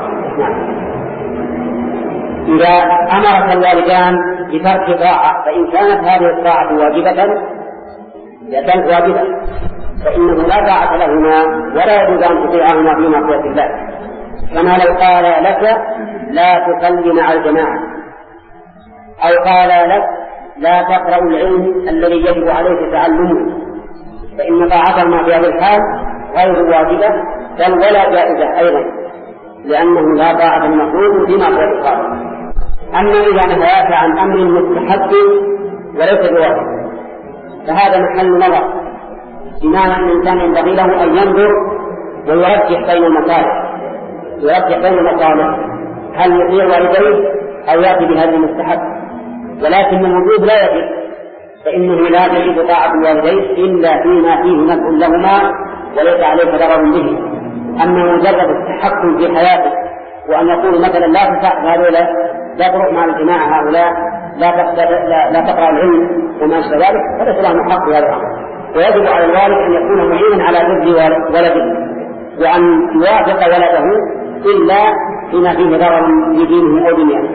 إذا أمرك الوالدان بترك طاعة فإن كانت هذه الطاعة واجبة إذا كانت واجبة فإنه لا طاعة لهما ولا يجوز أن تطيعهما في معصية الله، كما لو قال لك لا تصلي مع الجماعة، أو قال لك لا تقرأ العلم الذي يجب عليك تعلمه، فإن طاعتهما في هذه الحال غير واجبة بل ولا جائزة أيضا، لأنه لا طاعة المخلوق في معصية الخالق. أما إذا نهاك عن أمر مستحب وليس بواجب فهذا محل نظر، بمعنى أن الإنسان ينبغي له أن ينظر ويرجح بين المصالح يرجح بين المصالح هل يطيع والديه أو يأتي بهذا المستحب، ولكن الوجوب لا يجب، فإنه لا تجب طاعة الوالدين إلا فيما فيه نفع لهما وليس عليك ضرر به. أما مجرد التحكم في حياتك وأن يقول مثلا لا تصاحب هؤلاء، لا تروح مع الجماعة هؤلاء، لا لا, لا تقرأ العلم وما أشبه ذلك، فليس له حق في هذا الأمر. ويجب على الوالد أن يكون معينا على بر ولده وأن يوافق ولده إلا فيما فيه ضرر لدينه أو دنياه.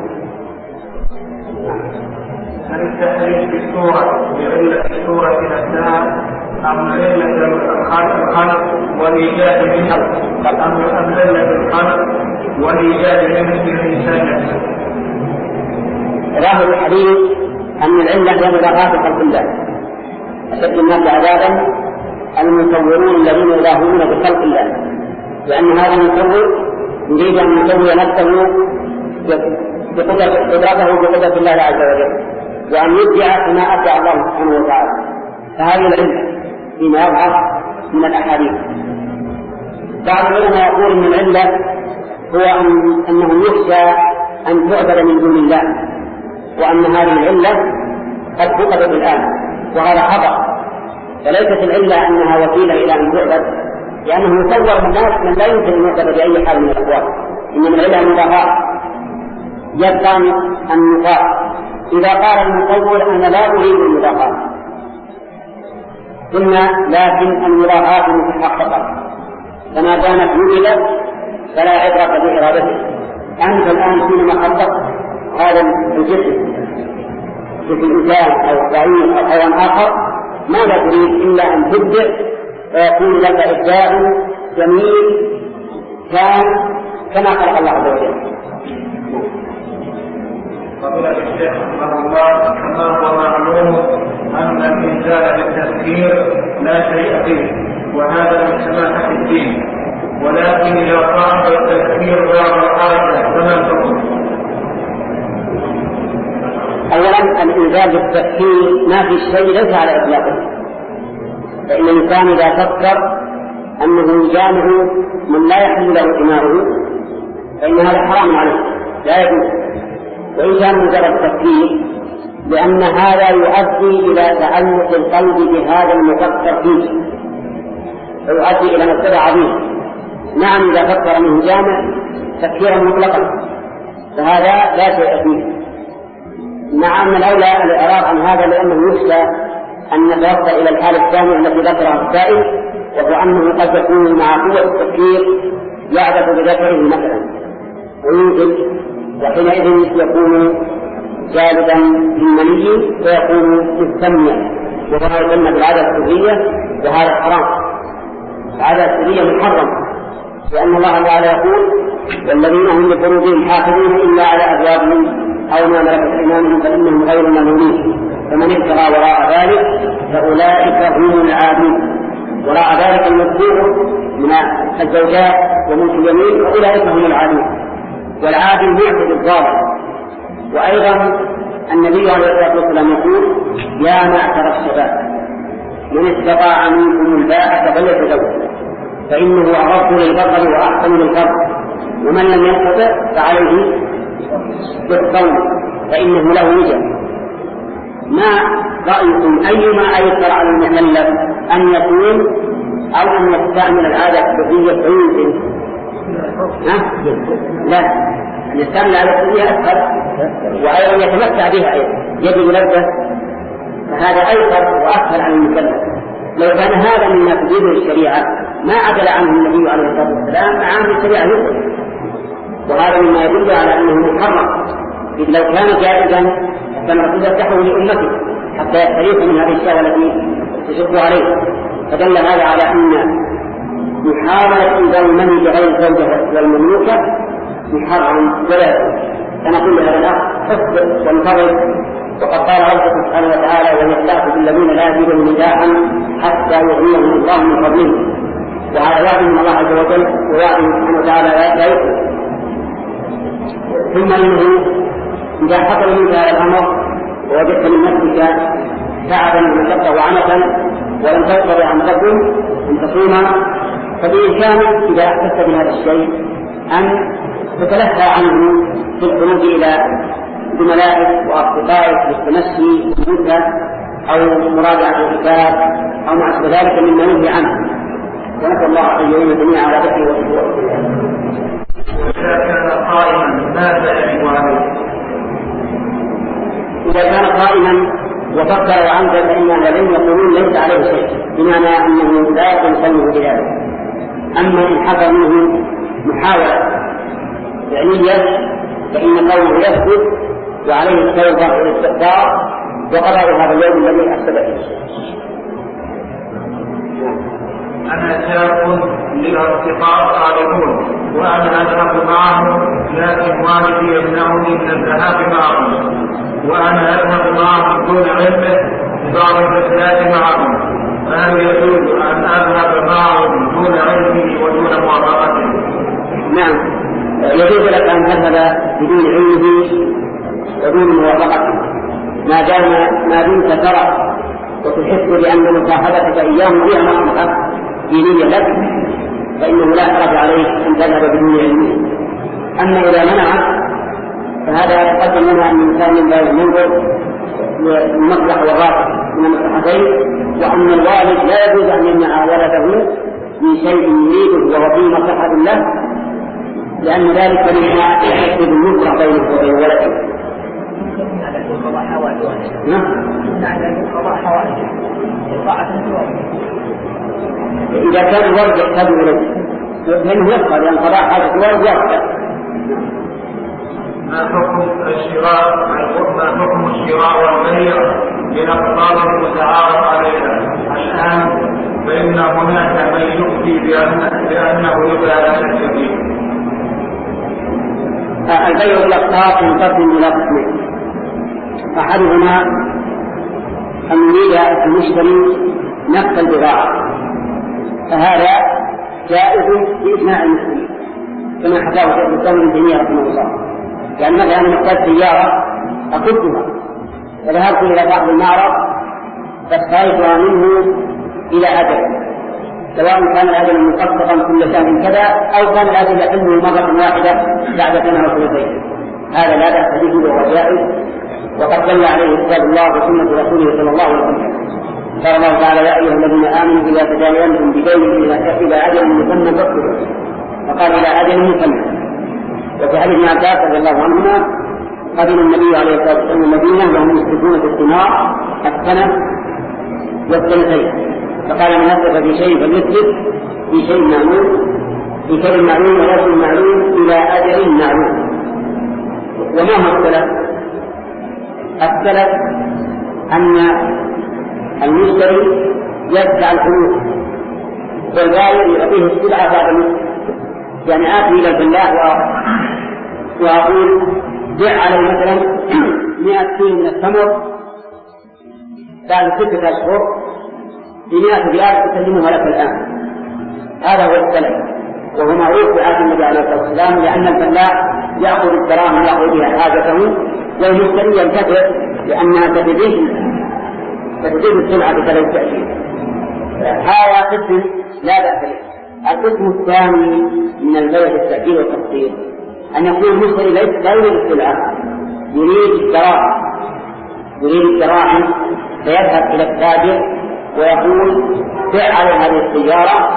هل التحريف بالسورة بعلة السورة نفسها أم علة الخلق والإيجاد منه أم علة الخلق والإيجاد منه في الإنسان نفسه؟ ظاهر الحديث أن العلة هي مضاهاة خلق الله. أشد الناس عذابا المصورون الذين يضاهون بخلق الله، لأن هذا المصور يريد أن يسوي نفسه بقدرته بقدرة الله عز وجل، وأن يدعي كما أدعى الله سبحانه وتعالى. فهذه العلة فيما يظهر من الأحاديث. بعض العلماء يقول أن العلة هو أنه يخشى أن تعبد من دون الله، وأن هذه العلة قد فقدت الآن، وهذا خطأ. فليست العلة أنها وسيلة إلى أن تعبد، لأنه يصور الناس من لا يمكن أن يعبد بأي حال من الأحوال، إنما العلة المضاهاة يبقى النقاط. إذا قال المصور أنا لا أريد المضاهاة قلنا لكن المضاهاة متحققة، فما كانت وجدت فلا عبرة بإرادته. أنت الآن حينما خلقت هذا الجسم في الإنسان أو ضعيف أو حيوان آخر ماذا تريد إلا أن تبدع ويكون لك إبداع جميل كان كما خلق الله عز وجل. قبل الشيخ رحمه الله كما هو معلوم أن الإنسان بالتفكير لا شيء فيه، وهذا من سماحة الدين، ولكن إذا صعب التفكير بعض الحاجة فما تقول؟ أولا الإنزال بالتفكير ما في شيء ليس على إطلاقه، فإن الإنسان إذا فكر أنه يجامع من لا يحل له دماغه فإن هذا حرام عليه لا يجوز. وإن كان مجرد تفكير لأن هذا يؤدي إلى تعلق القلب بهذا المفكر فيه، ويؤدي إلى مفسدة عظيمة. نعم إذا فكر منه جامع تفكيرا مطلقا فهذا لا شيء فيه. مع أن الأولى الإعراض عن هذا لأنه يخشى أن نتوصل إلى الحالة الثانية التي ذكرها السائل، وهو أنه قد يكون مع قوة التفكير يعبث بذكره مثلا وينزل، وحينئذ يكون جالبا للمني ويكون مستميا، وهذا يسمى بالعادة السرية، وهذا حرام. العادة السرية محرم، لأن الله تعالى يقول: والذين هم لفروجهم حافظون إلا على أزواجهم أو ما ملكت أيمانهم فإنهم غير ملومين، فمن ابتغى وراء ذلك فأولئك هم العادون. وراء ذلك المذكور من الزوجات وملك اليمين وأولئك هم العادون. والعادل معتد الظالم. وأيضا النبي عليه الصلاة والسلام يقول: يا معشر الشباب من استطاع منكم الباءة فليتزوج فإنه أغض للبصر وأحسن للفرج، ومن لم يستطع فعليه بالصوم فإنه له وجه. ما رأيكم أيما أيسر على المكلف أن يكون أو أن يستعمل العادة السرية فينزل؟ ها؟ لا، أن يستعمل العادة السرية أسهل، وأيضا يتمتع بها أيضا يجد لذة، فهذا أيسر وأسهل على المكلف. لو كان هذا مما تجيبه الشريعة ما عدل عنه النبي عليه الصلاة والسلام، مع أن الشريعة يقول، وهذا مما يدل على أنه محرم. إذ لو كان جائزا كان الرسول يفتحه لأمته حتى يستريح من هذه الشهوة التي تشق عليه. فدل هذا على أن محاولة إنزال المني بغير الزوجة والمملوكة محرم ولا. فنقول لهذا الأخ: اصبر وانتظر، وقد قال ربك سبحانه وتعالى: وليستعفف الذين لا يجدون نكاحا حتى يغنيهم الله من فضله. وهذا وعد من الله عز وجل، ووعد سبحانه وتعالى لا يكفر. ثم انه اذا حصل منك هذا الامر ووجدت من نفسك تعبا ومشقه وعنفا ولم تستطع ان تقوم ان تصوم، فبامكانك اذا احسست بهذا الشيء ان تتلهى عنه في الخروج الى زملائك واصدقائك بالتمشي بالمدة او مراجعه الكتاب او ما اشبه ذلك مما نهي عنه. ونسال الله ان يعين الجميع على ذكره وشكره. وإذا كان قائما ماذا يجب عليه؟ إذا كان قائما وفكر وعنده فإن الذين يقولون ليس عليه شيء، بمعنى أنه لا ينصنه بذلك. أما إن حصل منه محاولة فعلية فإن قوله يسكت وعليه التوبة والاستغفار وقضاء هذا اليوم الذي أفسد فيه. أنا شاب للأصدقاء صالحون وأنا أذهب معهم، لكن والدي يمنعني من الذهاب معهم، وأنا أذهب معهم دون علمه بعض الرحلات معهم، فهل يجوز أن أذهب معهم دون علمه ودون موافقته؟ نعم، يجوز لك أن تذهب بدون علمه ودون موافقته ما دام ما دمت ترى وتحس بأن مصاحبتك إياهم بها مصلحة دينية لك فإنه لا حرج عليك أن تذهب بدون علمه. أما إذا منعك فهذا يتقدم منها أن الإنسان لا ينظر للمصلحة والراحة من المصلحتين، وأن الوالد لا يجوز أن يمنع ولده من شيء يريده وهو فيه مصلحة له، لأن ذلك مما يحدد النصرة بينه وبين ولده. إذا كان الولد يحتاج إليه فإنه يبقى، لأن قضاء حاجة الولد يبقى. ما حكم الشراء ما حكم الشراء والبيع للأقطار المتعارف عليها الآن، فإن هناك من يفتي بأنه يبلى لا شك فيه. البيع بالأقطار ينقسم إلى قسمين: أحدهما أن يريد المشتري نفس البضاعة، فهذا جائز بإجماع المسلمين كما حكاه شيخ الإسلام ابن تيمية رحمه الله. لأن مثلا أنا محتاج سيارة أقودها، فذهبت إلى صاحب المعرض فاشتريتها منه إلى أجل، سواء كان الأجل مخصصا كل شهر كذا أو كان الأجل يحله مرة واحدة بعد سنة أو سنتين، هذا لا بأس به وهو جائز وقد دل عليه كتاب الله وسنة رسوله صلى الله عليه وسلم. قال الله تعالى: يا أيها الذين آمنوا إذا تداينتم بدين إلى أجل مسمى فاكتبوه. فقال: إلى أجل مسمى. وفي حديث ابن عباس رضي الله عنهما: قدم النبي عليه الصلاة والسلام المدينة وهم يسلكون في الثمار السنة والسنتين، فقال: من أسلف في شيء فليسلف في شيء معلوم في شيء معلوم ورجل معلوم إلى أجل معلوم. وما هو السلف؟ السلف أن المشتري يدفع الفلوس والبائع يعطيه السلعة بعد المشتري. يعني آتي إلى الفلاح وأقول: بيع علي مثلا مئة كيلو من التمر بعد ستة أشهر بمئة ريال تسلمها لك الآن. هذا هو السلف، وهو معروف في عهد النبي عليه الصلاة والسلام، لأن الفلاح يأخذ الدراهم يأخذ بها حاجته، والمشتري ينتفع لأنها تزيد تزيد السلعة بسبب التأثير. هذا قسم لا بأس به. القسم الثاني من البيع بالتأثير والتقسيط أن يكون المشتري لا يريد السلعة، يريد الدراهم يريد الدراهم فيذهب إلى التاجر ويقول: بيع على هذه السيارة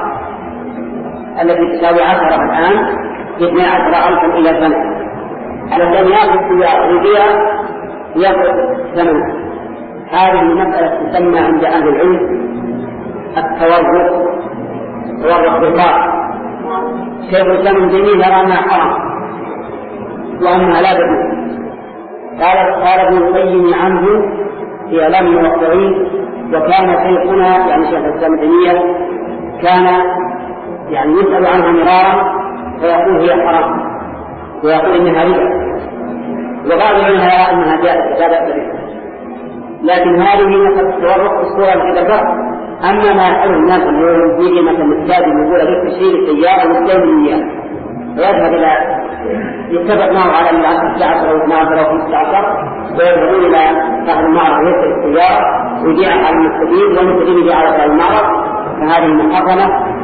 التي تساوي عشرة الآن باثني عشر ألفا إلى سنة، على أن يأخذ السيارة ويبيع ويأخذ ثمنها. هذه المسألة تسمى عند أهل العلم التورط، تورط بالباطل. شيخ الإسلام ابن تيمية يرى أنها حرام وأنها لا تجوز. قال قال ابن القيم عنه في إعلام الموقعين: وكان شيخنا يعني شيخ الإسلام ابن تيمية كان يعني يسأل عنها مرارا فيقول هي حرام ويقول إنها ربا، وبعض العلماء يرى أنها جائزة لا بأس بها، لكن هذه مثل تورط الصورة الكذبة. أما ما يفعله الناس اليوم يجي مثلا التاجر يقول لك تشتري السيارة وتسلم إياه، ويذهب إلى يتفق معه على العشر عشر أو اثنا عشر أو خمسة عشر، ويذهبون إلى صاحب المعرض ويشتري السيارة ويبيعها على المستفيد والمستفيد يبيعها على المعرض، فهذه محرمة.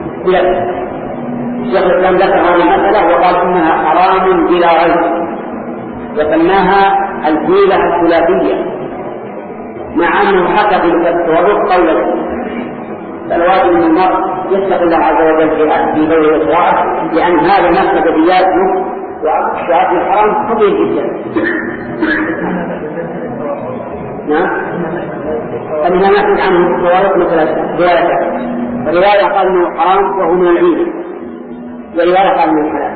الشيخ الإسلام ذكر هذه المسألة وقال إنها حرام بلا ريب، وسماها الحيلة الثلاثية، مع أنه حتى في التورط قولا. فالواجب من المرء يتقي الله عز وجل في بيعه وشراءه، لأن هذا نفس بدياته وأكل الحرام خطير جدا. نعم. فلما نحن عنه التورط مثل رواية رواية قال انه حرام وهو من العيد، ورواية قال انه حلال.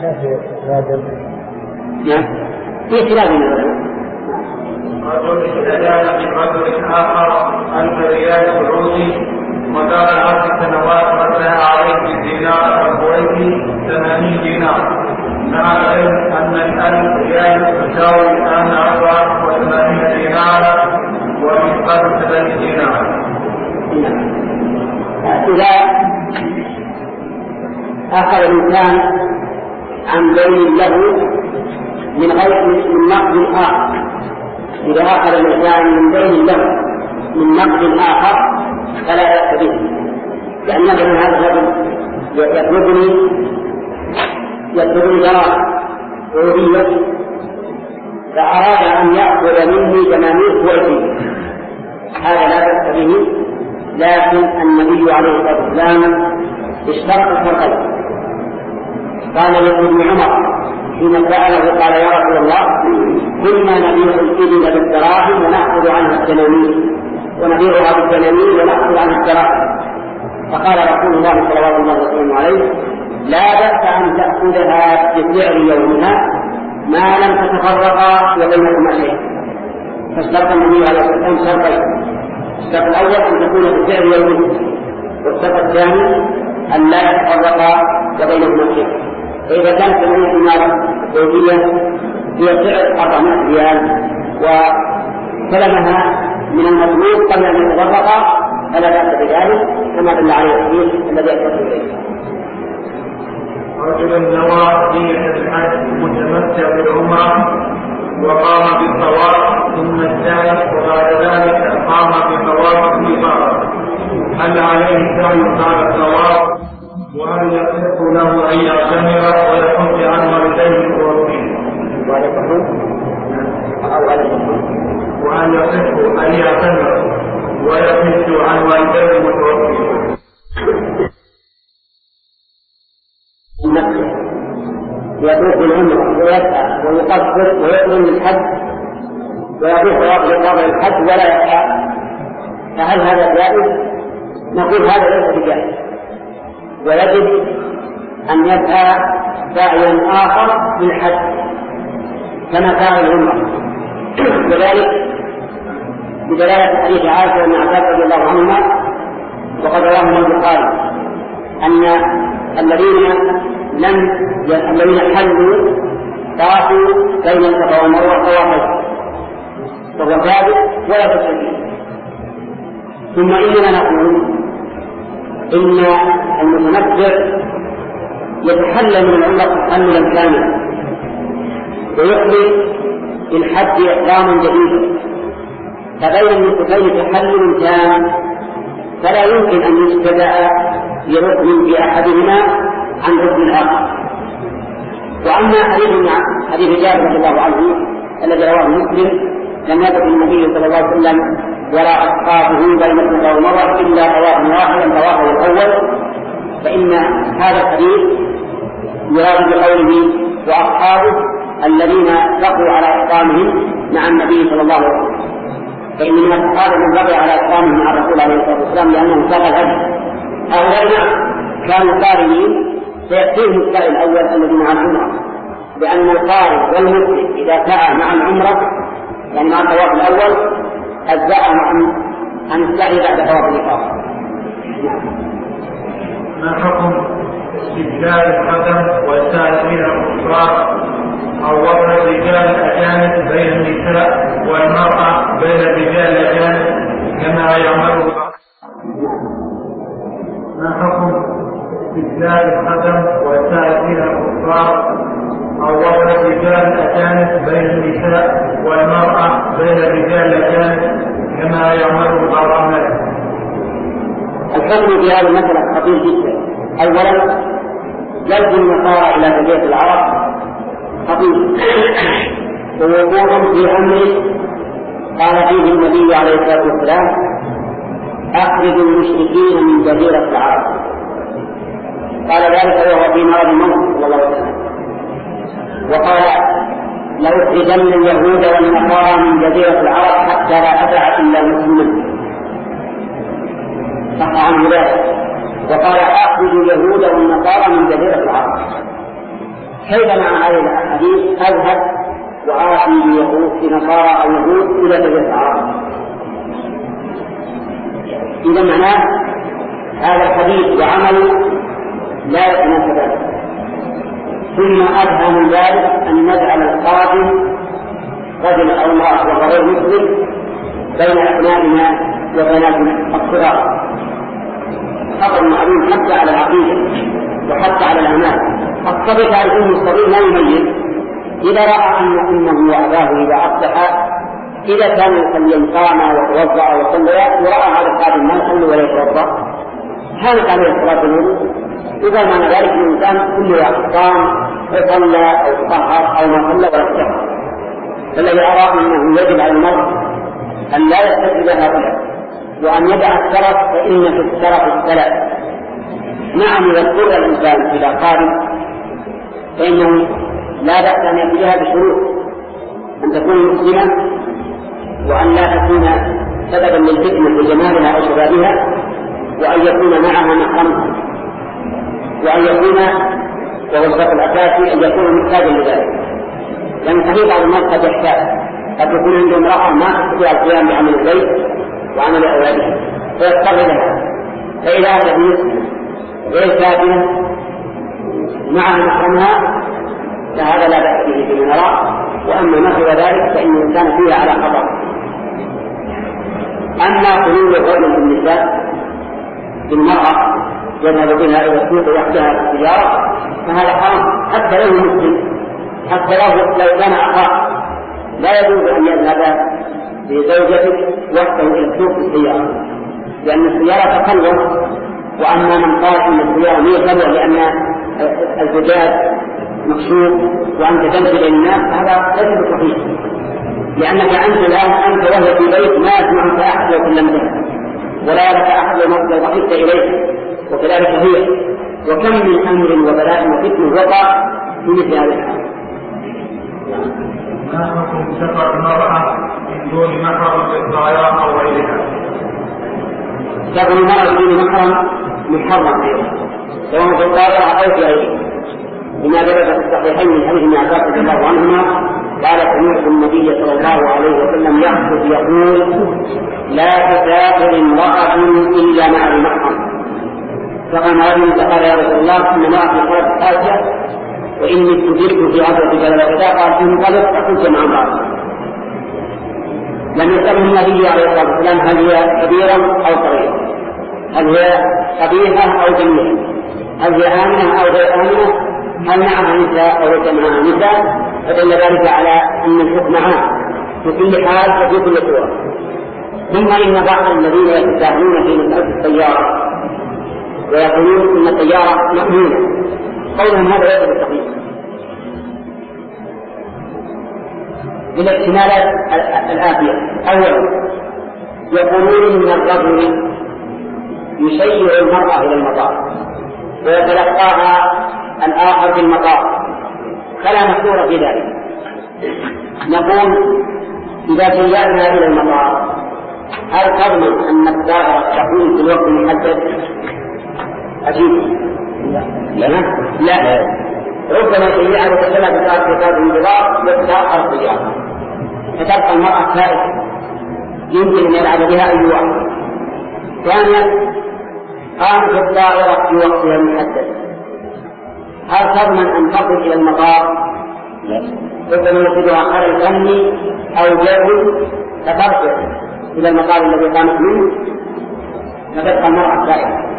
نعم. في خلاف من العلماء. رجل استدان من رجل آخر ألف ريال سعودي مدار عشر سنوات مدها عليه بدينار الكويتي ثمانين دينار، مع العلم أن الألف ريال تساوي الآن أربعة وثمانين دينارا ومثقال ثلاث دينار. إذا أخذ الإنسان عن دين له من غير من نقد آخر، إذا أخذ الإنسان من دين له من نقد آخر فلا بأس به، لأن مثلا هذا الرجل يطلبني يطلبني دراهم سعودية فأراد أن يأخذ مني دنانير كويتية، هذا لا بأس به، لكن النبي عليه الصلاة والسلام اشترط شرطين. قال لابن عمر حين سأله قال: يا رسول الله، كنا نبيع الإبل بالدراهم ونأخذ عنها الدنانير ونبيعها بالدنانير ونأخذ عنها الدراهم. فقال رسول الله صلى الله عليه وسلم: لا بأس أن تأخذها بسعر يومها ما لم تتفرقا وبينكما شيء. فاشترط النبي عليه الصلاة والسلام شرطين: الشرط الأول أن تكون بسعر يومها، والشرط الثاني أن لا يتفرقا وبينهما شيء. فإذا كانت ثمانية دينار سعودية هي سعر أربعمائة ريال وسلمها من المطلوب قبل أن يتفرقا فلا بأس بذلك، كما دل عليه الحديث الذي أشرت إليه. رجل نوى نية الحج متمتع بالعمرة وقام بالطواف ثم الثالث وبعد ذلك قام بطواف الإفاضة، هل عليه سعي بعد الطواف؟ وهل يصح له أن يعتمر ويحج عن والديه وربه؟ وعليكم ويصح أن يعتمر ويحج عن والديه متوفي. يطوف بالعمرة ويسعى ويقصر ويقرن الحج ويطوف طواف لقضاء الحج ولا يسعى، فهل هذا جائز؟ نقول هذا ليس بجائز، ويجب أن يسعى سعيا آخر للحج كما سعى العمرة، وذلك بدلالة حديث عائشة وابن عباس رضي الله عنهما وقد رواه البخاري أن الذين لم الذين حلوا طافوا بين الصفا والمروة طوافين وهو ثابت ولا تشريع. ثم إننا نقول إن المتمتع يتحلل من العمرة تحللا كاملا ويقبل بالحج إحراما جديدا، فبين النسختين تحلل تام فلا يمكن أن يستدعى بركن في أحدهما عن ركن الآخر. وأما حديث حديث جابر رضي الله عنه الذي رواه مسلم لم يكن النبي صلى الله عليه وسلم ولا أصحابه بين الصفا والمروة إلا طوافا واحدا طوافه الأول، فإن هذا الحديث يراد بقوله وأصحابه الذين بقوا على أحكامهم مع النبي صلى الله عليه وسلم، فإن من الصحابة من بقي على أحكامهم مع الرسول عليه الصلاة والسلام لأنهم ساق الهدي. هؤلاء كانوا قارنين فيكفيهم السعي الأول الذي مع العمرة، لأن القارن والمسلم إذا سعى مع العمرة يعني مع الطواف الأول أجزأهم عن عن السعي بعد طواف الإفاضة. ما حكم استبدال الحكم والسائلين الكفار أو وضع الرجال الأجانب بين النساء والمرأة بين الرجال الأجانب كما يعمل؟ ما حكم استبدال الحكم والسائلين الكفار أو وضع الرجال الأجانب بين النساء والمرأة بين الرجال الأجانب كما يعمل بعض الناس؟ الحكم في هذه المسألة خطير جدا. أولا جلب النصارى إلى جزيرة العرب خطير، ووقوع في أمر قال فيه النبي عليه الصلاة والسلام أخرجوا المشركين من جزيرة العرب، قال ذلك وهو في مرض الموت صلى الله عليه وسلم، وقال لأخرجن اليهود والنصارى من جزيرة العرب حتى لا أدع إلا مسلما، صح عنه ذلك، وقال أخرج اليهود والنصارى من جزيرة العرب. كيف مع هذه الحديث أذهب وآتي بيهود نصارى أو يهود إلى جزيرة العرب؟ إذا معناه هذا الحديث وعمله لا يتناسب ذلك. ثم أدهى من ذلك أن نجعل القادم رجل أو امرأة وغير مسلم بين أبنائنا وبناتنا الصغار، خطر معلوم حتى على العقيدة وحتى على الأعمال. الصبي تعرفون الصغير لا يميز، إذا رأى أن أمه وأباه إذا أصبح إذا كان يصلي قام وتوضأ وصلى ورأى هذا القادم ما يصلي ولا يتوضأ كانت عليه الصلاة والسلام، إذا معنى ذلك الإنسان كله قام وصلى أو طهر أو ما صلى ولا استغفر. فالذي أرى أنه يجب على المرء أن لا يستجيب هذا وأن يدع السرف، فإن في السرف السلف. نعم إذا اضطر الإنسان إلى قارن فإنه لا بأس أن يأتيها بشروط، أن تكون مسلمة وأن لا تكون سببا للفتنة لجمالها أو شبابها، وأن يكون معها محرمها، وأن يكون وهو الشرط الأساسي أن يكون محتاجا لذلك، لأن صحيح بعض الناس قد يحتاج، قد تكون عنده امرأة ما تستطيع القيام بعمل البيت وعمل أولادها فيضطر لها، فإذا أتى بمسلم غير كافية مع محرمها فهذا لا بأس به فيما نرى. وأما نحو ذلك فإن الإنسان فيها على خطأ. أما خلول الرجل بالنساء بالمرأة يذهب بها إلى السوق ويحدها في التجارة فهذا حرام حتى لو مسلم، حتى لو كان أخاه لا يجوز أن يذهب بزوجته وحده إلى السوق بالسيارة، لأن السيارة تخلوة. وأما من قال أن السيارة هي خلوة لأن الزجاج مكشوف وأنت تمشي بين الناس هذا ليس بصحيح، لأنك أنت الآن أنت وهي في بيت ما يسمعك أحد لو كلمتها ولا يراك أحد لو ضحكت إليه، وكذلك هي. وكم من أمر وبلاء وفتن وقع في مثل هذا الحال. ما حكم سفر المرأة من دون محرم بالطيران أو غيرها؟ سفر المرأة بدون محرم محرم فيه سواء في الطائرة أو في غيرها، لما ثبت في الصحيحين من حديث ابن عباس رضي الله عنهما قال سمعت النبي صلى الله عليه وسلم يخطب يقول: لا تسافر امرأة إلا مع المحرم. فقام رجل فقال: يا رسول الله إن معي خرج حاجة وإني استجبت في عبرة بلدك، قال: انطلق فقلت مع بعض. لم يسأله النبي عليه الصلاة والسلام هل هي كبيرة أو صغيرة، هل هي قبيحة أو جميلة، هل هي آمنة أو غير آمنة، هل معها نساء أو ليس معها نساء، فدل ذلك على أن الحكم عام في كل حال وفي كل صورة. ثم إن بعض الذين يتساهلون في مسألة السيارة ويقولون إن السيارة مأمونة، قولهم هذا ليس بالصحيح بالاحتمالات الآتية. أولا، يقولون إن الرجل يشيع المرأة إلى المطار ويتلقاها الآخر في المطار، فلا مشهور في ذلك. نقول: إذا شيعنا إلى المطار هل تضمن أن الطائرة تكون في الوقت المحدد؟ أجيب: لا لا لا ربما شيعها وتسلى بطاقة في طاقة الانتظار وتتأخر الطيارة فتبقى المرأة فائتة يمكن أن يلعب بها أي واحد. ثانيا، قامت الطائرة في وقتها المحدد، هل تضمن أن تصل إلى المطار؟ لا، ربما يصيبها خلل فني أو جو فترجع إلى المطار الذي قامت منه فتبقى المرأة فائتة.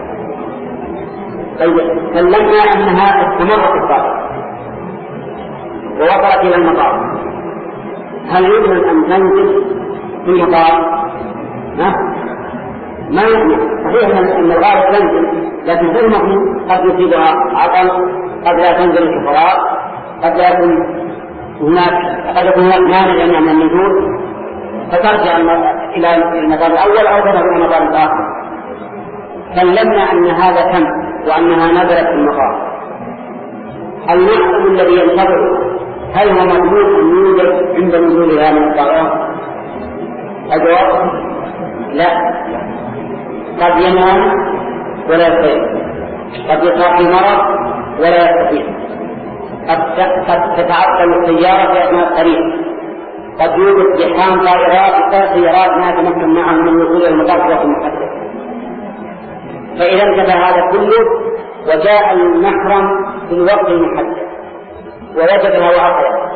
سلمنا أنها استمرت الطائرة ووصلت إلى المطار، هل يمكن أن تنزل في المطار؟ ها؟ ما يمكن. صحيح أن الغالب تنزل، لكن في المطار قد يصيبها عطل، قد لا تنزل السفراء، قد لا يكون هناك قد يكون هناك مانع من النزول فترجع إلى المطار الأول أو تذهب إلى المطار الآخر. سلمنا أن هذا تم وأنها نزلت في المطار. المحكم الذي ينتظر هل هو مضمون أن يوجد عند نزولها من الطائرة؟ الجواب: لا. قد ينام ولا يستطيع، قد يصاب في مرض ولا يستطيع، قد تتعطل السيارة في أثناء الطريق، قد يوجد زحام طائرات وسيارات ما تمكن معها من الوصول إلى المطار في وقت محدد. فإذا انتهى هذا كله وجاء المحرم في الوقت المحدد ووجدها وعقلها،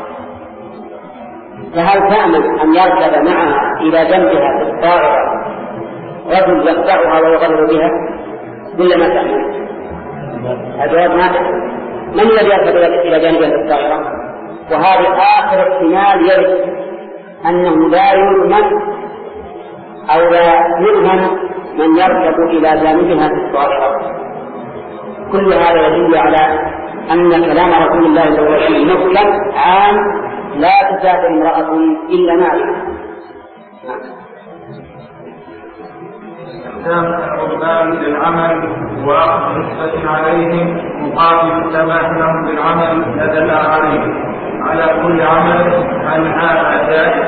فهل تأمن أن يركب معها إلى جنبها في الطائرة رجل يقطعها ويغرر بها ولا ما تأمن؟ الجواب: ما تأمن. من الذي يركب إلى جانبها في الطائرة؟ وهذا آخر احتمال يرد أنه لا يؤمن أو لا يؤمن من يركب إلى جانبها في الطائرة. كل هذا يدل على أن كلام رسول الله صلى الله عليه وسلم محكم عام: لا تسافر امرأة إلا معها. استخدام العمال للعمل وأخذ نسبة عليهم مقابل السماح لهم بالعمل لدى الآخرين على كل عمل، هل هذا جائز؟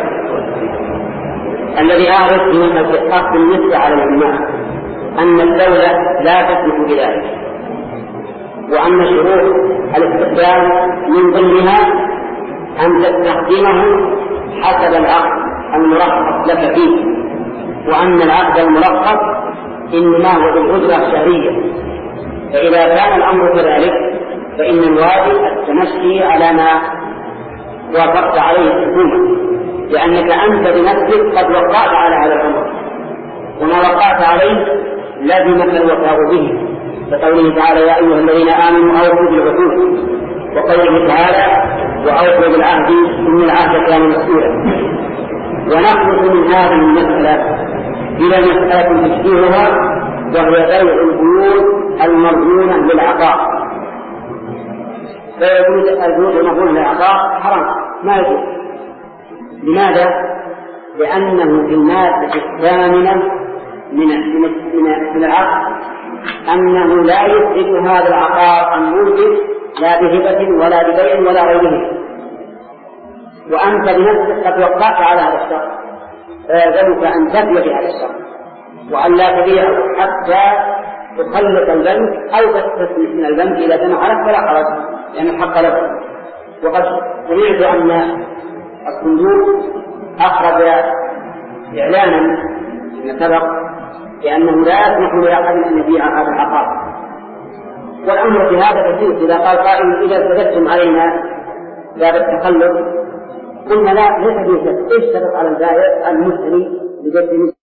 الذي أعرف من أخذ النسبة على العمال أن الدولة لا تسمح بذلك، وأن شروط الاستخدام من ضمنها أن تستخدمه حسب العقد المرخص لك فيه، وأن العقد المرخص إنما هو بالأجرة الشهرية. فإذا كان الأمر كذلك فإن الواجب التمشي على ما وافقت عليه الحكومة، لأنك أنت بنفسك قد وقعت على هذا الأمر، وما وقعت عليه لازمك الوفاء به، كقوله تعالى: يا أيها الذين آمنوا أوفوا بالعقود، وقوله تعالى: وأوفوا بالعهد إن العهد كان مسؤولا. ونخلص من هذه المسألة إلى مسألة تشبيهها، وهي بيع البيوت المرهونة للعقار. فيجوز البيوت المرهونة للعقار حرام، ما يجوز، لماذا؟ لأنه في المادة الثامنة من من من العقد أنه لا يثبت هذا العقار الموجب لا بهبة ولا ببيع ولا غيره، وأنت بنفسك قد وقعت على هذا الشرط، فيلزمك أن تفي بهذا الشرط وأن لا تبيعه حتى تخلص البنك أو تستثمر من البنك إذا سمح لك فلا حرج لأن يعني الحق له. وقد سمعت أن الصندوق أخرج إعلانا فيما سبق بأنه لا يسمح لأحد أن يبيع هذا العقار، والأمر في هذا بسيط. إذا قال قائل إذا ثبتتم علينا باب التخلص قلنا لا ليس بيسر، اشترط على البائع المشتري بجد